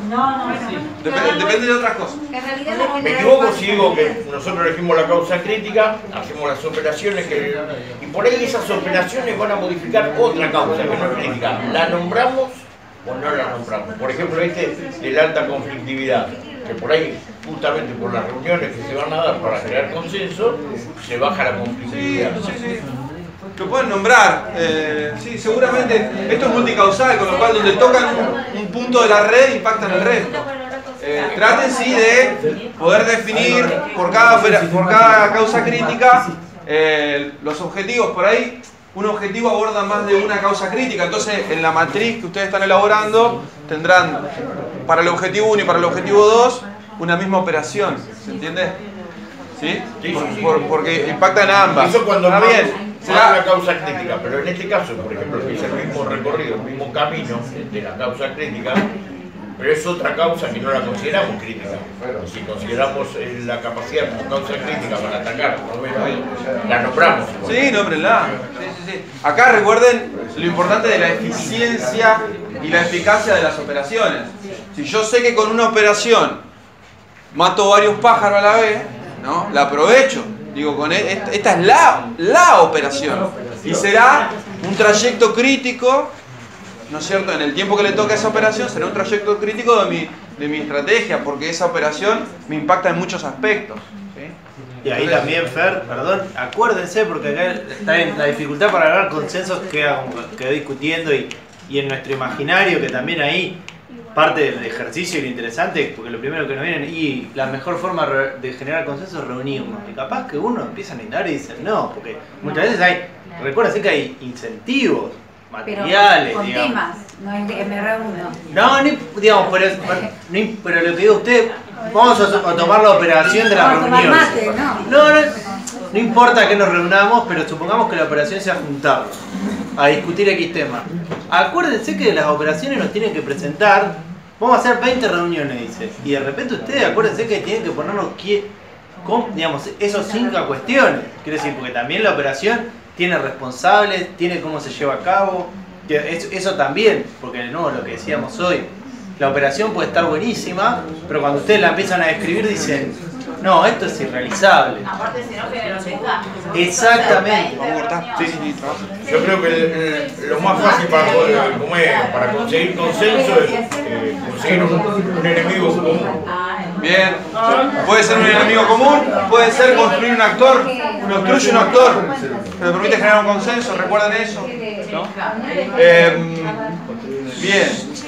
Dep- depende de otras cosas. Me equivoco si digo que nosotros elegimos la causa crítica, hacemos las operaciones que, y por ahí esas operaciones van a modificar otra causa que no es crítica. ¿La nombramos o no la nombramos? Por ejemplo, este de la alta conflictividad, que por ahí, justamente por las reuniones que se van a dar para crear consenso, se baja la conflictividad. Sí, sí, sí. Lo pueden nombrar, eh, sí, seguramente esto es multicausal, con lo cual donde tocan un, un punto de la red impactan el resto. Eh, traten sí de poder definir por cada, opera- por cada causa crítica eh, los objetivos. Por ahí un objetivo aborda más de una causa crítica, entonces en la matriz que ustedes están elaborando tendrán para el objetivo uno y para el objetivo dos una misma operación, ¿se entiende? ¿Sí? Por- por- porque impactan ambas. Eso cuando Está no bien. será la causa crítica, pero en este caso, por ejemplo, que es el mismo recorrido, el mismo camino de la causa crítica, pero es otra causa que no la consideramos crítica. Si consideramos eh, la capacidad como causa crítica para atacar, por lo menos, la nombramos. Sí, nómbrenla. Sí, sí, sí. Acá recuerden lo importante de la eficiencia y la eficacia de las operaciones. Si yo sé que con una operación mato varios pájaros a la vez, ¿no? La aprovecho. Digo, con e- esta, esta es la, la operación. Y será un trayecto crítico, ¿no es cierto? En el tiempo que le toca a esa operación será un trayecto crítico de mi, de mi estrategia, porque esa operación me impacta en muchos aspectos. ¿Sí? Y ahí también, Fer, perdón, acuérdense, porque acá está en la dificultad para lograr consensos queda, quedó discutiendo y, y en nuestro imaginario, que también ahí parte del ejercicio y lo interesante, porque lo primero que nos viene, y la mejor forma re- de generar consenso es reunirnos. Y capaz que uno empieza a indagar y dice no, porque muchas veces hay, recuérdense que hay incentivos Pero materiales, con digamos. temas, no es de me reúno. No, ni, digamos, pero, pero, pero lo que digo usted, vamos a, a tomar la operación de la Vamos a tomar reunión. mate, ¿no? No, no, no importa que nos reunamos, pero supongamos que la operación sea juntarnos a discutir X tema. Acuérdense que las operaciones nos tienen que presentar, vamos a hacer veinte reuniones, dice, y de repente ustedes acuérdense que tienen que ponernos, qué- con, digamos, esos cinco cuestiones. Quiero decir, porque también la operación tiene responsables, tiene cómo se lleva a cabo, que eso, eso también, porque de nuevo lo que decíamos hoy, la operación puede estar buenísima, pero cuando ustedes la empiezan a describir dicen, no, esto es irrealizable. Aparte, si no, que no tenga. Exactamente. Sí, sí, sí, Yo creo que el- el- lo más fácil para, poder- como es, para conseguir consenso es eh, conseguir un, un enemigo común. Bien, puede ser un enemigo común, puede ser construir un actor, un obstruye un actor, que me permite generar un consenso, recuerden eso, ¿no? Eh, bien,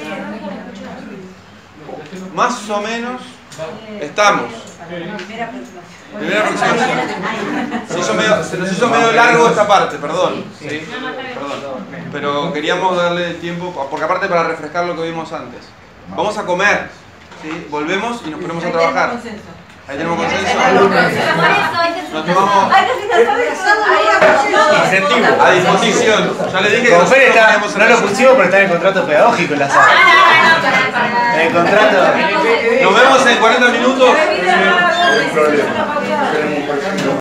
más o menos estamos. Primera aproximación. Se, hizo medio- se nos hizo medio largo esta parte, perdón, ¿sí? Perdón. Pero queríamos darle tiempo, porque aparte para refrescar lo que vimos antes. Vamos a comer, ¿sí? Volvemos y nos ponemos a trabajar. Ahí tenemos consenso. Nos tomamos Incentivo. a disposición. Ya les dije que Como Fer nosotros está- ponemos no lo pusimos, pero está en el contrato pedagógico en la sala. El contrato. Nos vemos en cuarenta minutos. No hay problema.